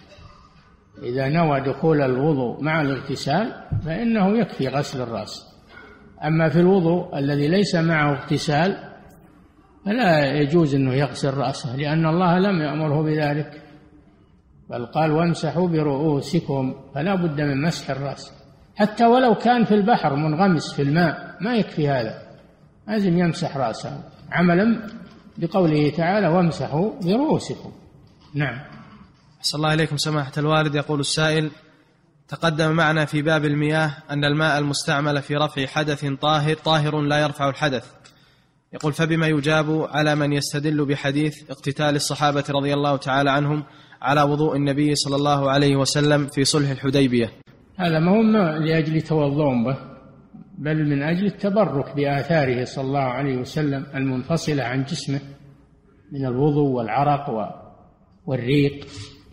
إذا نوى دخول الوضوء مع الاغتسال فإنه يكفي غسل الرأس. أما في الوضوء الذي ليس معه اغتسال فلا يجوز أنه يغسل رأسه، لأن الله لم يأمره بذلك، بل قال وامسحوا برؤوسكم، فلا بد من مسح الرأس، حتى ولو كان في البحر منغمس في الماء ما يكفي هذا، لازم يمسح رأسه عملا بقوله تعالى وامسحوا برؤوسكم. نعم. أحسن الله إليكم سماحة الوالد. يقول السائل: تقدم معنا في باب المياه أن الماء المستعمل في رفع حدث طاهر طاهر لا يرفع الحدث. يقول: فبما يجاب على من يستدل بحديث اقتتال الصحابة رضي الله تعالى عنهم على وضوء النبي صلى الله عليه وسلم في صلح الحديبية؟ هذا ما هو لأجل توضؤهم به، بل من أجل التبرك بآثاره صلى الله عليه وسلم المنفصلة عن جسمه من الوضوء والعرق والريق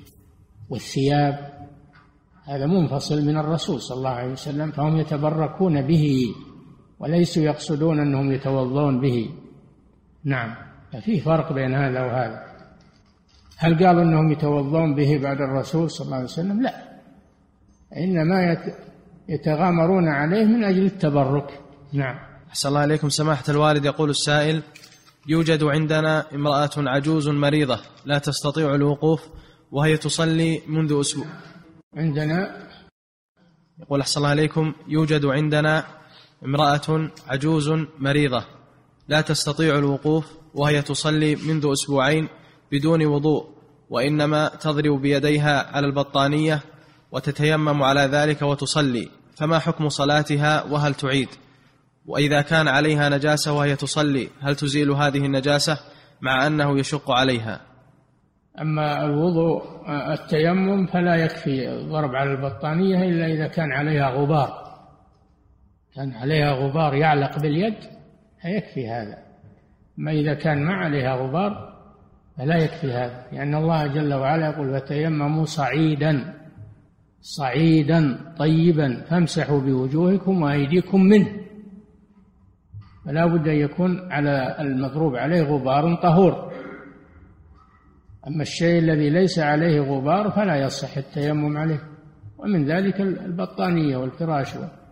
والثياب، هذا منفصل من الرسول صلى الله عليه وسلم، فهم يتبركون به وليسوا يقصدون أنهم يتوضون به. نعم. ففيه فرق بين هذا وهذا. هل قالوا أنهم يتوضون به بعد الرسول صلى الله عليه وسلم؟ لا، إنما يتغامرون عليه من أجل التبرك. نعم. أحسن الله إليكم سماحة الوالد. يقول السائل: يوجد عندنا امرأة عجوز مريضة لا تستطيع الوقوف وهي تصلي منذ أسبوع. عندنا يقول أحسن الله إليكم: يوجد عندنا امرأة عجوز مريضة لا تستطيع الوقوف وهي تصلي منذ أسبوعين بدون وضوء، وإنما تضرب بيديها على البطانية وتتيمم على ذلك وتصلي، فما حكم صلاتها وهل تعيد؟ وإذا كان عليها نجاسة وهي تصلي هل تزيل هذه النجاسة مع أنه يشق عليها؟ أما الوضوء التيمم فلا يكفي الضرب على البطانية إلا إذا كان عليها غبار، كان عليها غبار يعلق باليد فيكفي هذا. ما إذا كان ما عليها غبار فلا يكفي هذا، لأن الله جل وعلا يقول فتيمموا صعيدا صعيدا طيبا فامسحوا بوجوهكم وأيديكم منه، فلا بد أن يكون على المضروب عليه غبار طهور. أما الشيء الذي ليس عليه غبار فلا يصح التيمم عليه، ومن ذلك البطانية والفراش،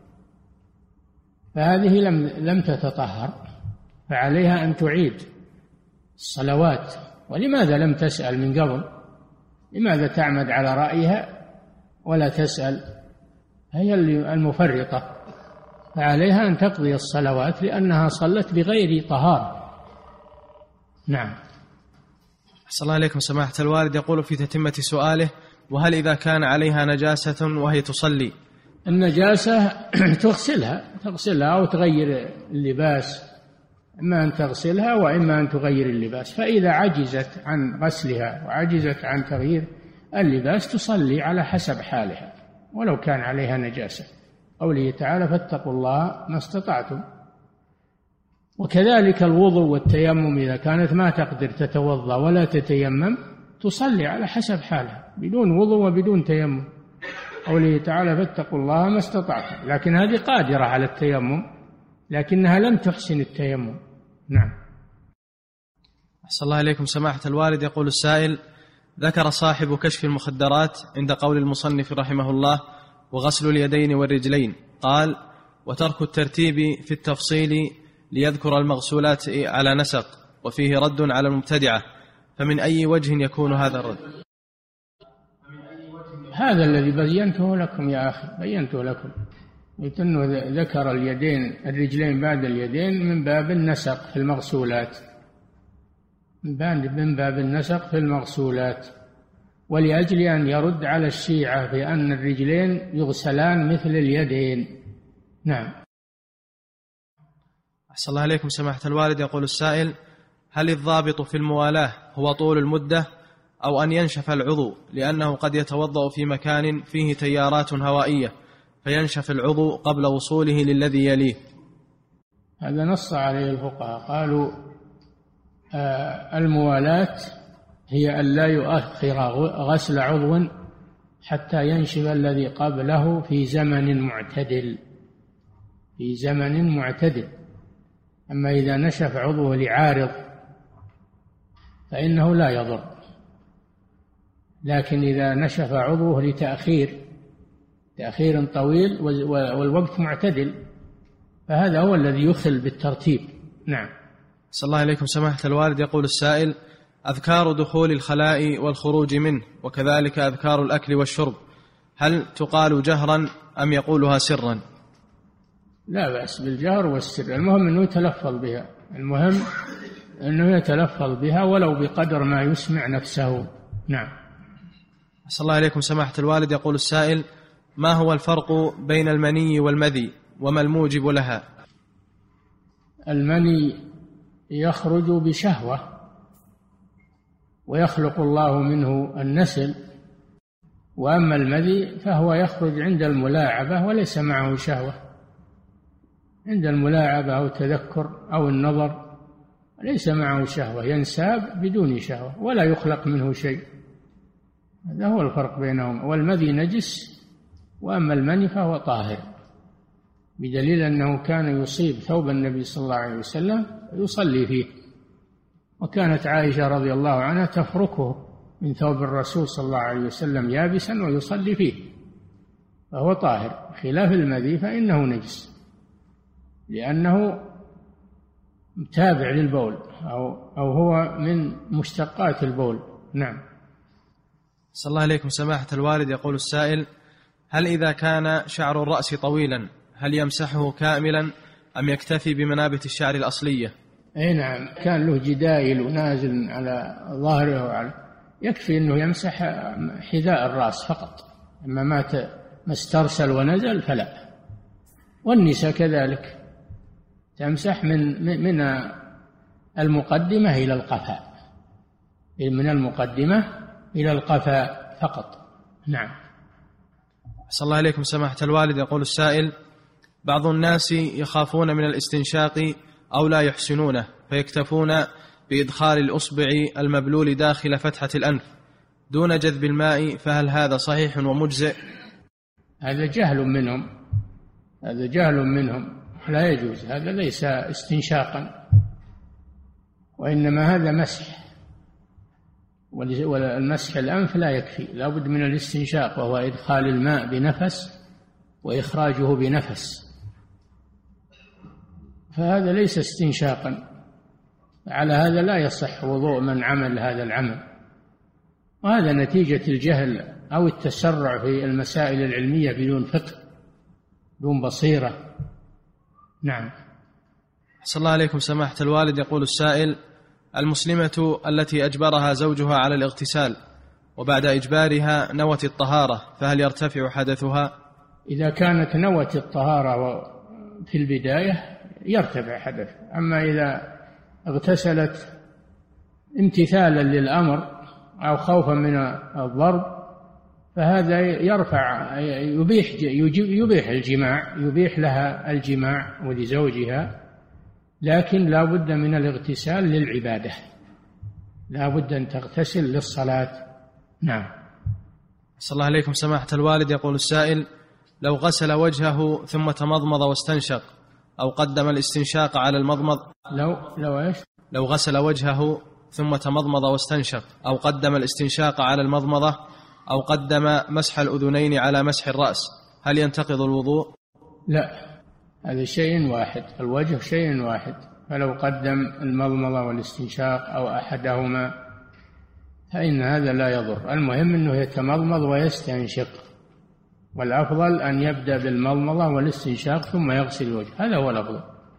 فهذه لم لم تتطهر فعليها أن تعيد الصلوات. ولماذا لم تسأل من قبل؟ لماذا تعمد على رأيها ولا تسأل؟ هي المفرطة، فعليها أن تقضي الصلوات لأنها صلت بغير طهارة. نعم. أحسن الله عليكم سماحة الوالد. يقول في تتمة سؤاله: وهل إذا كان عليها نجاسة وهي تصلي؟ النجاسة تغسلها تغسلها أو تغير اللباس، إما أن تغسلها وإما أن تغير اللباس، فإذا عجزت عن غسلها وعجزت عن تغيير اللباس تصلي على حسب حالها ولو كان عليها نجاسة، قوله تعالى فاتقوا الله ما استطعتم. وكذلك الوضوء والتيمم، إذا كانت ما تقدر تتوضأ ولا تتيمم تصلي على حسب حالها بدون وضوء وبدون تيمم، قوله تعالى فاتقوا الله ما استطعتم. لكن هذه قادرة على التيمم لكنها لم تحسن التيمم. نعم. أحسن الله إليكم سماحة الوالد. يقول السائل: ذكر صاحب كشف المخدرات عند قول المصنف رحمه الله وغسل اليدين والرجلين، قال: وترك الترتيب في التفصيل ليذكر المغسولات على نسق، وفيه رد على المبتدعة، فمن أي وجه يكون هذا الرد؟ هذا الذي بينته لكم يا أخي، بينته لكم، أنه ذكر اليدين الرجلين بعد اليدين من باب النسق في المغسولات، من باب النسق في المغسولات، ولأجل أن يرد على الشيعة بأن الرجلين يغسلان مثل اليدين. نعم. أحسن الله عليكم سماحة الوالد. يقول السائل: هل الضابط في الموالاة هو طول المدة أو أن ينشف العضو؟ لأنه قد يتوضأ في مكان فيه تيارات هوائية فينشف العضو قبل وصوله للذي يليه. هذا نص عليه الفقهاء، قالوا آه الموالاة هي أن لا يؤخر غسل عضو حتى ينشف الذي قبله في زمن معتدل، في زمن معتدل. أما إذا نشف عضوه لعارض فإنه لا يضر، لكن إذا نشف عضوه لتأخير تأخير طويل والوقت معتدل فهذا هو الذي يخل بالترتيب. نعم. صلى الله عليكم سماحة الوالد. يقول السائل: أذكار دخول الخلاء والخروج منه وكذلك أذكار الأكل والشرب هل تقال جهرا أم يقولها سرا؟ لا بأس بالجهر والسر، المهم أنه يتلفظ بها، المهم أنه يتلفظ بها ولو بقدر ما يسمع نفسه. نعم. صلى الله عليكم سماحة الوالد. يقول السائل: ما هو الفرق بين المني والمذي وما الموجب لها؟ المني يخرج بشهوة ويخلق الله منه النسل، وأما المذي فهو يخرج عند الملاعبة وليس معه شهوة، عند الملاعبة أو التذكر أو النظر ليس معه شهوة، ينساب بدون شهوة ولا يخلق منه شيء. هذا هو الفرق بينهم. والمذي نجس وأما المني فهو طاهر، بدليل أنه كان يصيب ثوب النبي صلى الله عليه وسلم يصلي فيه، وكانت عائشة رضي الله عنها تفركه من ثوب الرسول صلى الله عليه وسلم يابسا ويصلي فيه، فهو طاهر، خلاف المذي فإنه نجس لأنه تابع للبول أو, أو هو من مشتقات البول. نعم. صلى الله عليكم سماحة الوالد. يقول السائل: هل إذا كان شعر الرأس طويلا هل يمسحه كاملا أم يكتفي بمنابت الشعر الأصلية؟ أي نعم، كان له جدايل ونازل على ظهره وعلى، يكفي أنه يمسح حذاء الرأس فقط، أما ما ما استرسل ونزل فلا. والنساء كذلك تمسح من من المقدمة إلى القفاء، من المقدمة إلى القفاء فقط. نعم. أحسن الله إليكم سماحة الوالد. يقول السائل: بعض الناس يخافون من الاستنشاق أو لا يحسنونه فيكتفون بإدخال الأصبع المبلول داخل فتحة الأنف دون جذب الماء، فهل هذا صحيح ومجزئ؟ هذا جهل منهم، هذا جهل منهم، لا يجوز، هذا ليس استنشاقا، وإنما هذا مسح، والمسح الأنف لا يكفي، لا بد من الاستنشاق، وهو إدخال الماء بنفس وإخراجه بنفس، فهذا ليس استنشاقا. على هذا لا يصح وضوء من عمل هذا العمل، وهذا نتيجة الجهل أو التسرع في المسائل العلمية بدون فقه، بدون بصيرة. نعم. أحسن الله عليكم سماحة الوالد. يقول السائل: المسلمة التي أجبرها زوجها على الاغتسال وبعد إجبارها نوت الطهارة، فهل يرتفع حدثها؟ إذا كانت نوت الطهارة في البداية يرتفع حدث، أما إذا اغتسلت امتثالا للأمر أو خوفا من الضرب فهذا يرفع، يبيح يبيح الجماع، يبيح لها الجماع ولزوجها، لكن لا بد من الاغتسال للعبادة، لا بد أن تغتسل للصلاة. نعم. صلى الله عليكم سماحة الوالد. يقول السائل: لو غسل وجهه ثم تمضمض واستنشق أو قدم الاستنشاق على المضمض لو لو إيش لو غسل وجهه ثم تمضمض واستنشق أو قدم الاستنشاق على المضمضة أو قدم مسح الأذنين على مسح الرأس، هل ينتقض الوضوء؟ لا، هذا شيء واحد، الوجه شيء واحد، فلو قدم المضمضة والاستنشاق أو أحدهما فإن هذا لا يضر، المهم أنه يتمضمض ويستنشق، والأفضل أن يبدأ بالمضمضة والاستنشاق ثم يغسل الوجه، هذا هو الأفضل.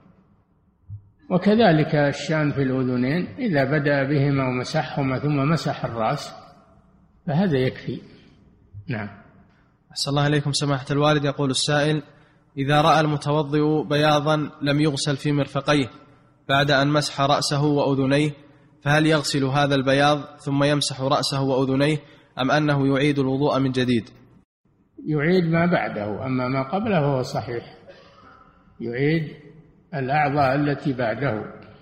وكذلك الشان في الأذنين، إذا بدأ بهما ومسحهما ثم مسح الرأس فهذا يكفي. نعم. أحسن الله عليكم سماحة الوالد. يقول السائل: إذا رأى المتوضئ بياضا لم يغسل في مرفقيه بعد أن مسح رأسه وأذنيه، فهل يغسل هذا البياض ثم يمسح رأسه وأذنيه أم أنه يعيد الوضوء من جديد؟ يعيد ما بعده، أما ما قبله فهو صحيح، يعيد الأعضاء التي بعده،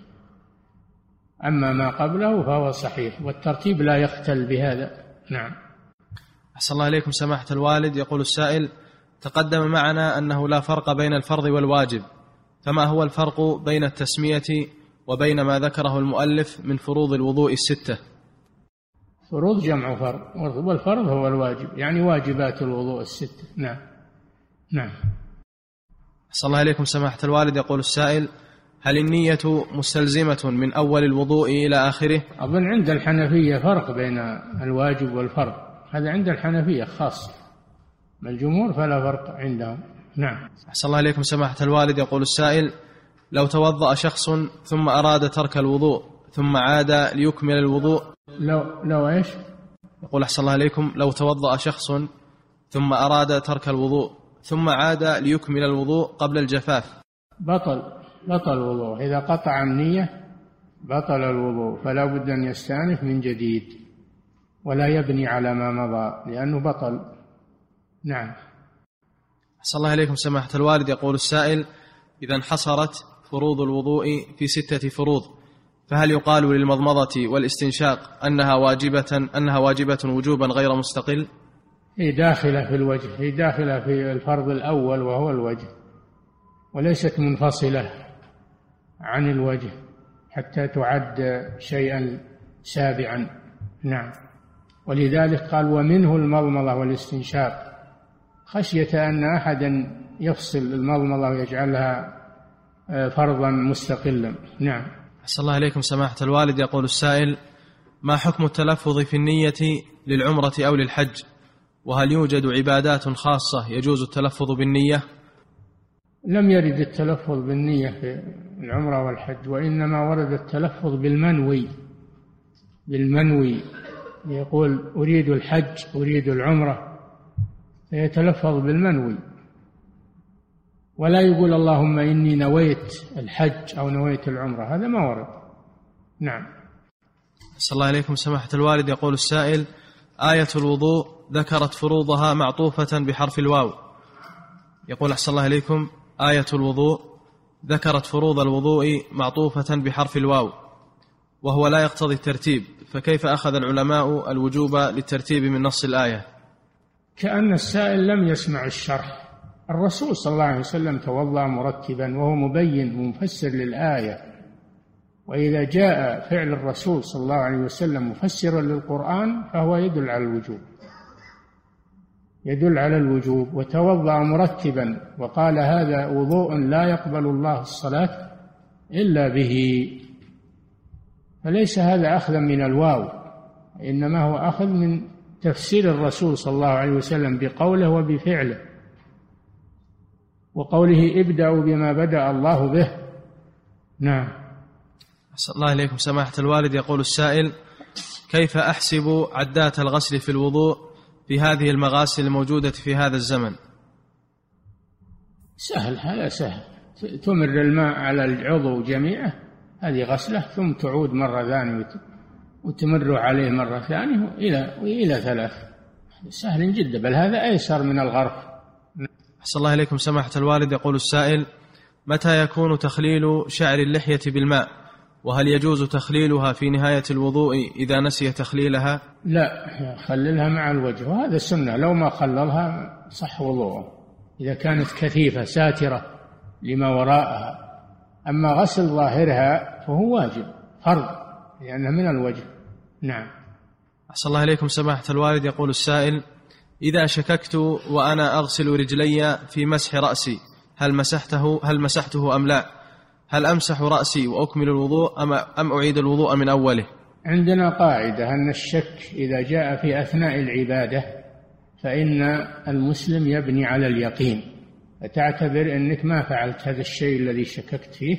أما ما قبله فهو صحيح، والترتيب لا يختل بهذا. نعم. أحسن الله إليكم سماحة الوالد. يقول السائل: تقدم معنا أنه لا فرق بين الفرض والواجب، فما هو الفرق بين التسمية وبين ما ذكره المؤلف من فروض الوضوء الستة؟ فروض جمع فرض، والفرض هو الواجب، يعني واجبات الوضوء الستة. نعم. نعم. أحسن الله إليكم سماحة الوالد. يقول السائل: هل النية مستلزمة من أول الوضوء إلى آخره؟ أظن عند الحنفية فرق بين الواجب والفرض، هذا عند الحنفية خاص، الجمهور فلا فرق عندهم. نعم. أحسن الله إليكم سماحة الوالد. يقول السائل: لو توضأ شخص ثم أراد ترك الوضوء ثم عاد ليكمل الوضوء، لو لو إيش؟ يقول أحسن الله إليكم: لو توضأ شخص ثم أراد ترك الوضوء ثم عاد ليكمل الوضوء قبل الجفاف، بطل بطل الوضوء، إذا قطع النية بطل الوضوء، فلا بد أن يستأنف من جديد ولا يبني على ما مضى لأنه بطل. نعم. أحسن الله إليكم سماحة الوالد. يقول السائل: إذا انحصرت فروض الوضوء في ستة فروض، فهل يقال للمضمضة والاستنشاق أنها واجبة أنها واجبة وجوبا غير مستقل؟ هي داخلة في الوجه، هي داخلة في الفرض الأول وهو الوجه، وليست منفصلة عن الوجه حتى تعد شيئا سابعا. نعم. ولذلك قال: ومنه المضمضة والاستنشاق، خشية أن أحدا يفصل المضمضة ويجعلها فرضا مستقلا. نعم. أحسن الله إليكم سماحة الوالد. يقول السائل: ما حكم التلفظ في النية للعمرة أو للحج؟ وهل يوجد عبادات خاصة يجوز التلفظ بالنية؟ لم يرد التلفظ بالنية في العمرة والحج، وإنما ورد التلفظ بالمنوي بالمنوي يقول أريد الحج أريد العمرة، فيتلفظ بالمنوي، ولا يقول اللهم إني نويت الحج أو نويت العمرة، هذا ما ورد. نعم. صلى الله عليكم سماحة الوالد. يقول السائل: آية الوضوء ذكرت فروضها معطوفة بحرف الواو. يقول أحسن الله عليكم: آية الوضوء ذكرت فروض الوضوء معطوفة بحرف الواو، وهو لا يقتضي الترتيب، فكيف أخذ العلماء الوجوب للترتيب من نص الآية؟ كأن السائل لم يسمع الشرح. الرسول صلى الله عليه وسلم توضأ مرتبا وهو مبين ومفسر للآية، وإذا جاء فعل الرسول صلى الله عليه وسلم مفسرا للقرآن فهو يدل على الوجوب يدل على الوجوب وتوضأ مرتبا وقال هذا وضوء لا يقبل الله الصلاة إلا به، فليس هذا أخذا من الواو، إنما هو أخذ من تفسير الرسول صلى الله عليه وسلم بقوله وبفعله، وقوله ابدأوا بما بدأ الله به. نعم. صلى الله عليكم سماحة الوالد. يقول السائل: كيف أحسب عدات الغسل في الوضوء في هذه المغاسل الموجودة في هذا الزمن؟ سهل، هذا سهل. تمر الماء على العضو جميعه، هذه غسلة، ثم تعود مرة ثانية وتمر عليه مرة ثانية إلى إلى ثلاث. سهل جدا، بل هذا أيسر من الغرف. أحسن الله إليكم سماحة الوالد. يقول السائل: متى يكون تخليل شعر اللحية بالماء؟ وهل يجوز تخليلها في نهاية الوضوء إذا نسي تخليلها؟ لا، خللها مع الوجه، وهذا سنة، لو ما خللها صح وضوءه إذا كانت كثيفة ساترة لما وراءها. أما غسل ظاهرها فهو واجب فرض لأنه من الوجه. نعم. أحسن الله إليكم سماحة الوالد. يقول السائل: إذا شككت وأنا أغسل رجلي في مسح رأسي هل مسحته هل مسحته أم لا؟ هل أمسح رأسي وأكمل الوضوء أم أم أعيد الوضوء من أوله؟ عندنا قاعدة أن الشك إذا جاء في أثناء العبادة فإن المسلم يبني على اليقين، فتعتبر أنك ما فعلت هذا الشيء الذي شككت فيه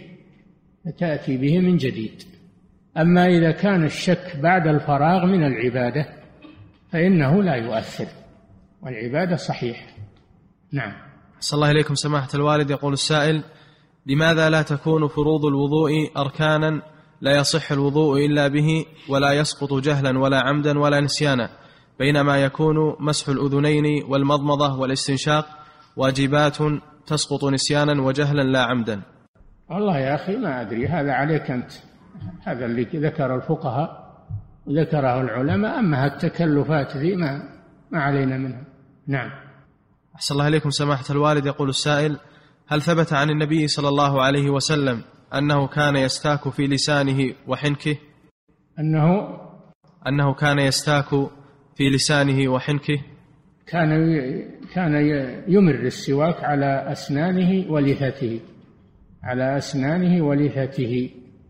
فتأتي به من جديد. أما إذا كان الشك بعد الفراغ من العبادة فإنه لا يؤثر والعبادة صحيحة. نعم. صلى الله إليكم سماحة الوالد. يقول السائل: لماذا لا تكون فروض الوضوء أركانا لا يصح الوضوء إلا به ولا يسقط جهلا ولا عمدا ولا نسيانا، بينما يكون مسح الأذنين والمضمضة والاستنشاق واجبات تسقط نسيانا وجهلا لا عمدا؟ والله يا أخي ما أدري، هذا عليك أنت، هذا اللي ذكر الفقهاء وذكره العلماء، أما التكلفات ذي ما, ما علينا منها. نعم. أحسن الله إليكم سماحة الوالد. يقول السائل: هل ثبت عن النبي صلى الله عليه وسلم أنه كان يستاك في لسانه وحنكه؟ أنه أنه كان يستاك في لسانه وحنكه؟ كان كان يمر السواك على أسنانه ولثته على أسنانه ولثته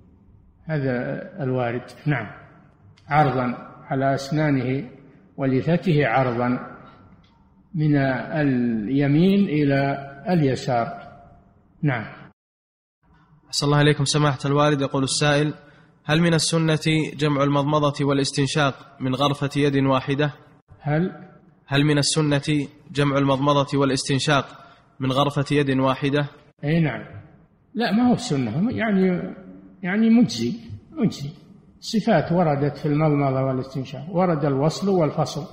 هذا الوارد. نعم. عرضا على أسنانه ولثته، عرضا من اليمين إلى اليسار. نعم. أحسن الله إليكم سماحة الوالد. يقول السائل: هل من السنة جمع المضمضة والاستنشاق من غرفة يد واحدة؟ هل هل من السنة جمع المضمضة والاستنشاق من غرفة يد واحدة؟ أي نعم. لا، ما هو سنة، يعني يعني مجزي مجزي. صفات وردت في المضمضة والاستنشاق، ورد الوصل والفصل،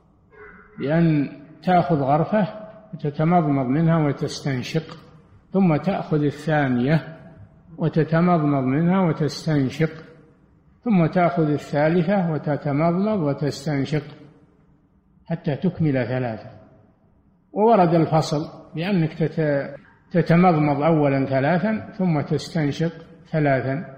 بأن تأخذ غرفة وتتمضمض منها وتستنشق، ثم تأخذ الثانية وتتمضمض منها وتستنشق، ثم تأخذ الثالثة وتتمضمض وتستنشق حتى تكمل ثلاثة. وورد الفصل بأنك تتمضمض أولا ثلاثا ثم تستنشق ثلاثا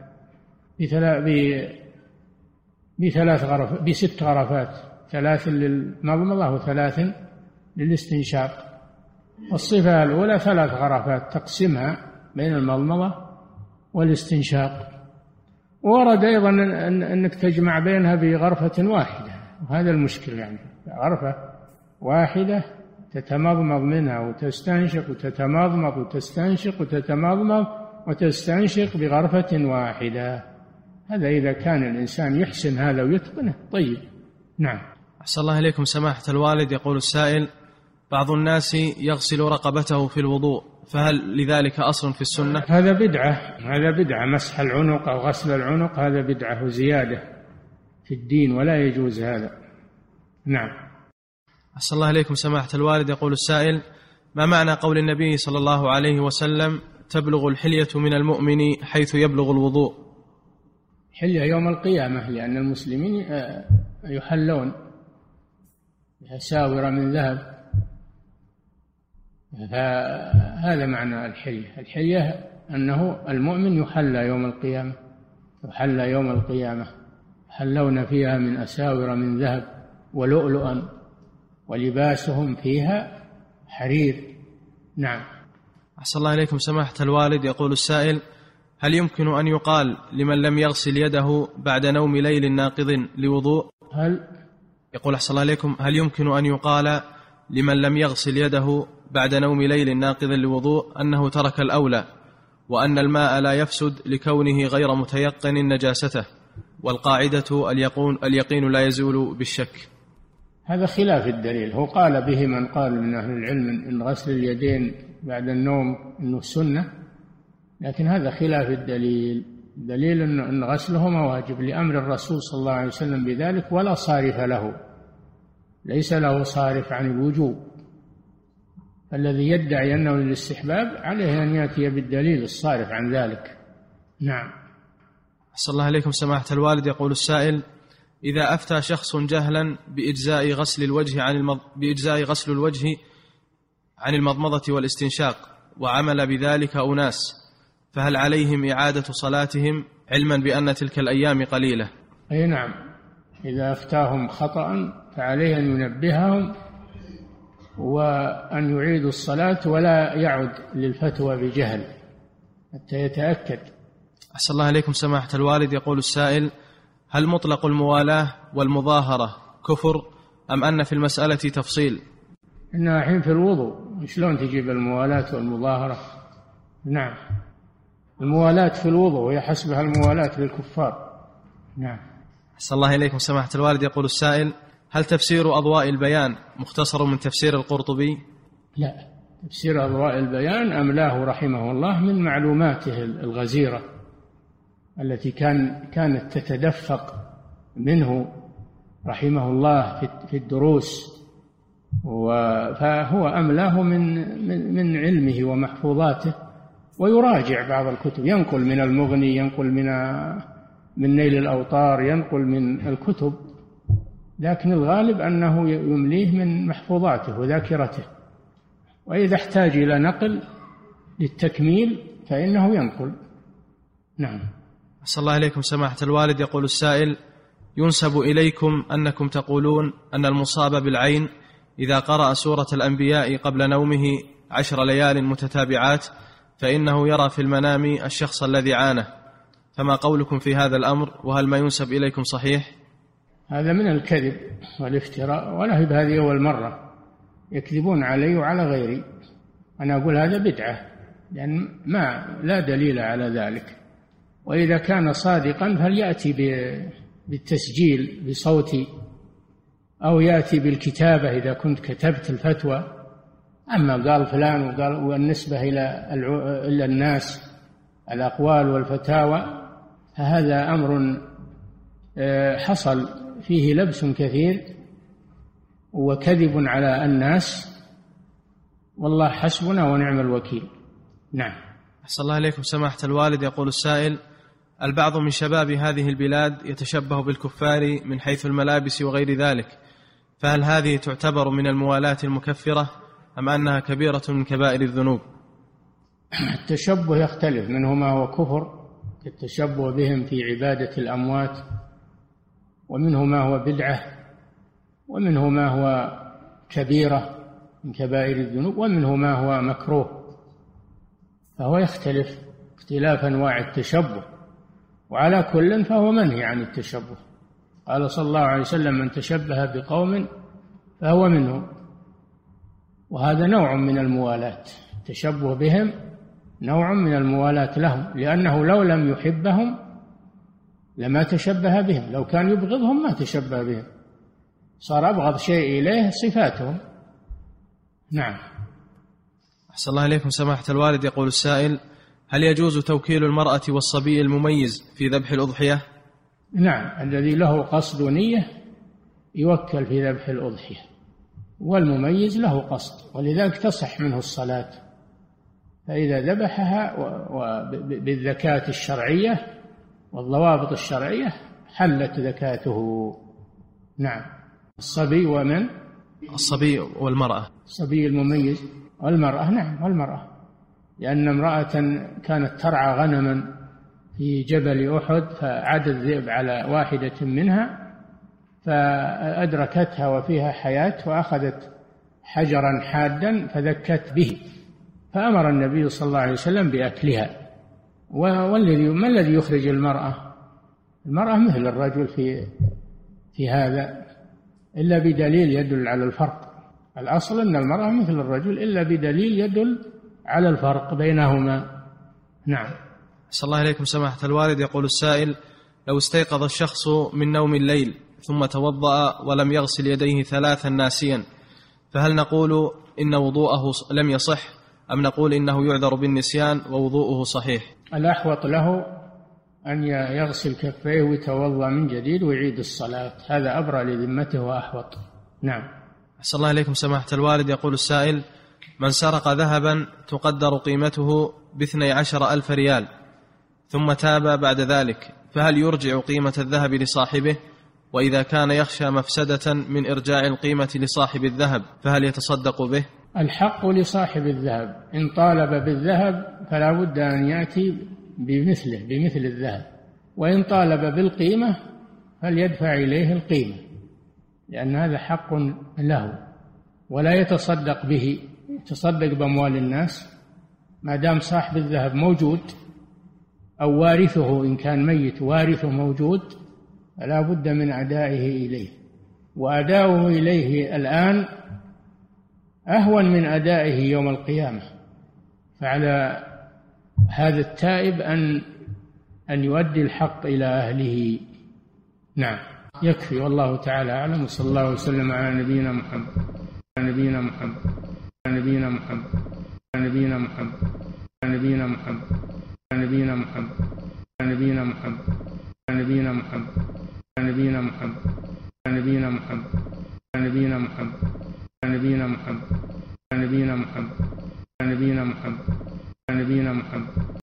بثلاث غرف بست غرفات، ثلاث للمضمضة وثلاث للاستنشاق. والصفة الأولى ثلاث غرفات تقسمها بين المضمضة والاستنشاق. ورد أيضا أنك تجمع بينها بغرفة واحدة، وهذا المشكل، يعني غرفة واحدة تتمضمض منها وتستنشق وتتمضمض وتستنشق وتتمضمض وتستنشق بغرفة واحدة. هذا إذا كان الإنسان يحسن هذا ويتقنه. طيب. نعم. أحسن الله إليكم سماحة الوالد. يقول السائل: بعض الناس يغسل رقبته في الوضوء، فهل لذلك أصل في السنة؟ هذا بدعة، هذا بدعة. مسح العنق أو غسل العنق هذا بدعة وزيادة في الدين ولا يجوز هذا. نعم. أحسن الله إليكم سماحة الوالد. يقول السائل: ما معنى قول النبي صلى الله عليه وسلم: تبلغ الحلية من المؤمن حيث يبلغ الوضوء؟ حلية يوم القيامة، لأن المسلمين يحلون بأساور من ذهب، هذا معنى الحلية. الحلية أنه المؤمن يحلى يوم القيامة، يحلى يوم القيامة يحلون فيها من أساور من ذهب ولؤلؤا ولباسهم فيها حرير. نعم. أحسن الله إليكم سماحة الوالد. يقول السائل: هل يمكن أن يقال لمن لم يغسل يده بعد نوم ليل ناقض لوضوء؟ هل يقول أحسن الله إليكم: هل يمكن أن يقال لمن لم يغسل يده بعد نوم ليل ناقض لوضوء أنه ترك الأولى، وأن الماء لا يفسد لكونه غير متيقن نجاسته، والقاعدة اليقين, اليقين لا يزول بالشك؟ هذا خلاف الدليل. هو قال به من قال من أهل العلم إن غسل اليدين بعد النوم إنه سنة، لكن هذا خلاف الدليل. دليل أن غسلهما واجب لأمر الرسول صلى الله عليه وسلم بذلك، ولا صارف له، ليس له صارف عن الوجوب. الذي يدعي أنه للاستحباب عليه أن يأتي بالدليل الصارف عن ذلك. نعم. أحسن الله إليكم سماحة الوالد. يقول السائل: إذا أفتى شخص جهلا بإجزاء غسل الوجه عن المض... بإجزاء غسل الوجه عن المضمضة والاستنشاق، وعمل بذلك أناس، فهل عليهم إعادة صلاتهم علما بأن تلك الأيام قليلة؟ أي نعم. إذا أفتاهم خطأ فعليه أن ينبههم وأن يعيدوا الصلاة ولا يعد للفتوى بجهل حتى يتأكد. أحسن الله إليكم سماحة الوالد. يقول السائل: هل مطلق الموالاة والمظاهرة كفر، أم أن في المسألة تفصيل؟ إنها حين في الوضوء، شلون تجيب الموالاة والمظاهرة؟ نعم. الموالاة في الوضوء وهي حسبها الموالاة للكفار. نعم. أحسن الله إليكم سماحة الوالد. يقول السائل: هل تفسير أضواء البيان مختصر من تفسير القرطبي؟ لا، تفسير أضواء البيان أملاه رحمه الله من معلوماته الغزيرة التي كان كانت تتدفق منه رحمه الله في الدروس، فهو أملاه من من من علمه ومحفوظاته، ويراجع بعض الكتب، ينقل من المغني، ينقل من من نيل الأوطار، ينقل من الكتب، لكن الغالب أنه يمليه من محفوظاته وذاكرته، وإذا احتاج إلى نقل للتكميل فإنه ينقل. نعم. أحسن الله إليكم سماحة الوالد. يقول السائل: ينسب إليكم أنكم تقولون أن المصاب بالعين إذا قرأ سورة الأنبياء قبل نومه عشر ليال متتابعات فإنه يرى في المنام الشخص الذي عانه، فما قولكم في هذا الأمر، وهل ما ينسب إليكم صحيح؟ هذا من الكذب والافتراء، ولا هي بهذه أول مرة يكذبون علي وعلى غيري. أنا أقول هذا بدعة، لأن ما لا دليل على ذلك. وإذا كان صادقا فليأتي بالتسجيل بصوتي، أو يأتي بالكتابة إذا كنت كتبت الفتوى. أما قال فلان وقال والنسبة إلى إلى الناس الأقوال والفتاوى، فهذا أمر حصل فيه لبس كثير وكذب على الناس، والله حسبنا ونعم الوكيل. نعم. أحسن الله إليكم سماحة الوالد. يقول السائل: البعض من شباب هذه البلاد يتشبه بالكفار من حيث الملابس وغير ذلك، فهل هذه تعتبر من الموالاة المكفرة، أم أنها كبيرة من كبائر الذنوب؟ التشبه يختلف، منه ما هو كفر التشبه بهم في عبادة الأموات، ومنه ما هو بدعة، ومنه ما هو كبيرة من كبائر الذنوب، ومنه ما هو مكروه، فهو يختلف اختلاف أنواع التشبه، وعلى كل فهو منهي عن التشبه. قال صلى الله عليه وسلم: من تشبه بقوم فهو منهم. وهذا نوع من الموالاة، التشبه بهم نوع من الموالاة لهم، لأنه لو لم يحبهم لما تشبه بهم، لو كان يبغضهم ما تشبه بهم، صار أبغض شيء إليه صفاتهم. نعم. أحسن الله إليكم سماحة الوالد. يقول السائل: هل يجوز توكيل المرأة والصبي المميز في ذبح الأضحية؟ نعم، الذي له قصد ونية يوكل في ذبح الأضحية، والمميز له قصد، ولذلك تصح منه الصلاة، فإذا ذبحها بالذكاة الشرعية والضوابط الشرعية حلت ذكاته. نعم. الصبي ومن؟ الصبي والمرأة. الصبي المميز والمرأة. نعم، والمرأة، لأن امرأة كانت ترعى غنما في جبل أحد فعاد الذئب على واحدة منها فأدركتها وفيها حياة، وأخذت حجرا حادا فذكت به، فأمر النبي صلى الله عليه وسلم بأكلها. والذي ما الذي يخرج المرأة؟ المرأة مثل الرجل في في هذا، إلا بدليل يدل على الفرق. الأصل أن المرأة مثل الرجل إلا بدليل يدل على الفرق بينهما. نعم. أحسن الله إليكم سماحة الوالد. يقول السائل: لو استيقظ الشخص من نوم الليل ثم توضأ ولم يغسل يديه ثلاثا ناسيا، فهل نقول إن وضوءه لم يصح، أم نقول إنه يعذر بالنسيان ووضوءه صحيح؟ الأحوط له أن يغسل كفيه ويتوضأ من جديد ويعيد الصلاة، هذا أبرأ لذمته وأحوط. نعم. أحسن الله إليكم سماحة الوالد. يقول السائل: من سرق ذهبا تقدر قيمته باثني عشر ألف ريال ثم تاب بعد ذلك، فهل يرجع قيمة الذهب لصاحبه؟ وإذا كان يخشى مفسدة من إرجاع القيمة لصاحب الذهب فهل يتصدق به؟ الحق لصاحب الذهب، إن طالب بالذهب فلا بد أن يأتي بمثله بمثل الذهب، وإن طالب بالقيمة فليدفع إليه القيمة، لأن هذا حق له، ولا يتصدق به، يتصدق بأموال الناس ما دام صاحب الذهب موجود أو وارثه، إن كان ميت وارثه موجود فلا بد من أدائه إليه، وأداؤه إليه الآن أهون من أدائه يوم القيامة، فعلى هذا التائب أن أن يؤدي الحق إلى أهله. نعم. يكفي، والله تعالى أعلم، وصلى الله وسلم على نبينا محمد نبينا محمد نبينا محمد نبينا محمد نبينا محمد نبينا محمد نبينا محمد نبينا محمد نبينا محمد نبينا محمد نبينا محمد نبينا محمد نبينا محمد نبينا محمد نبينا محمد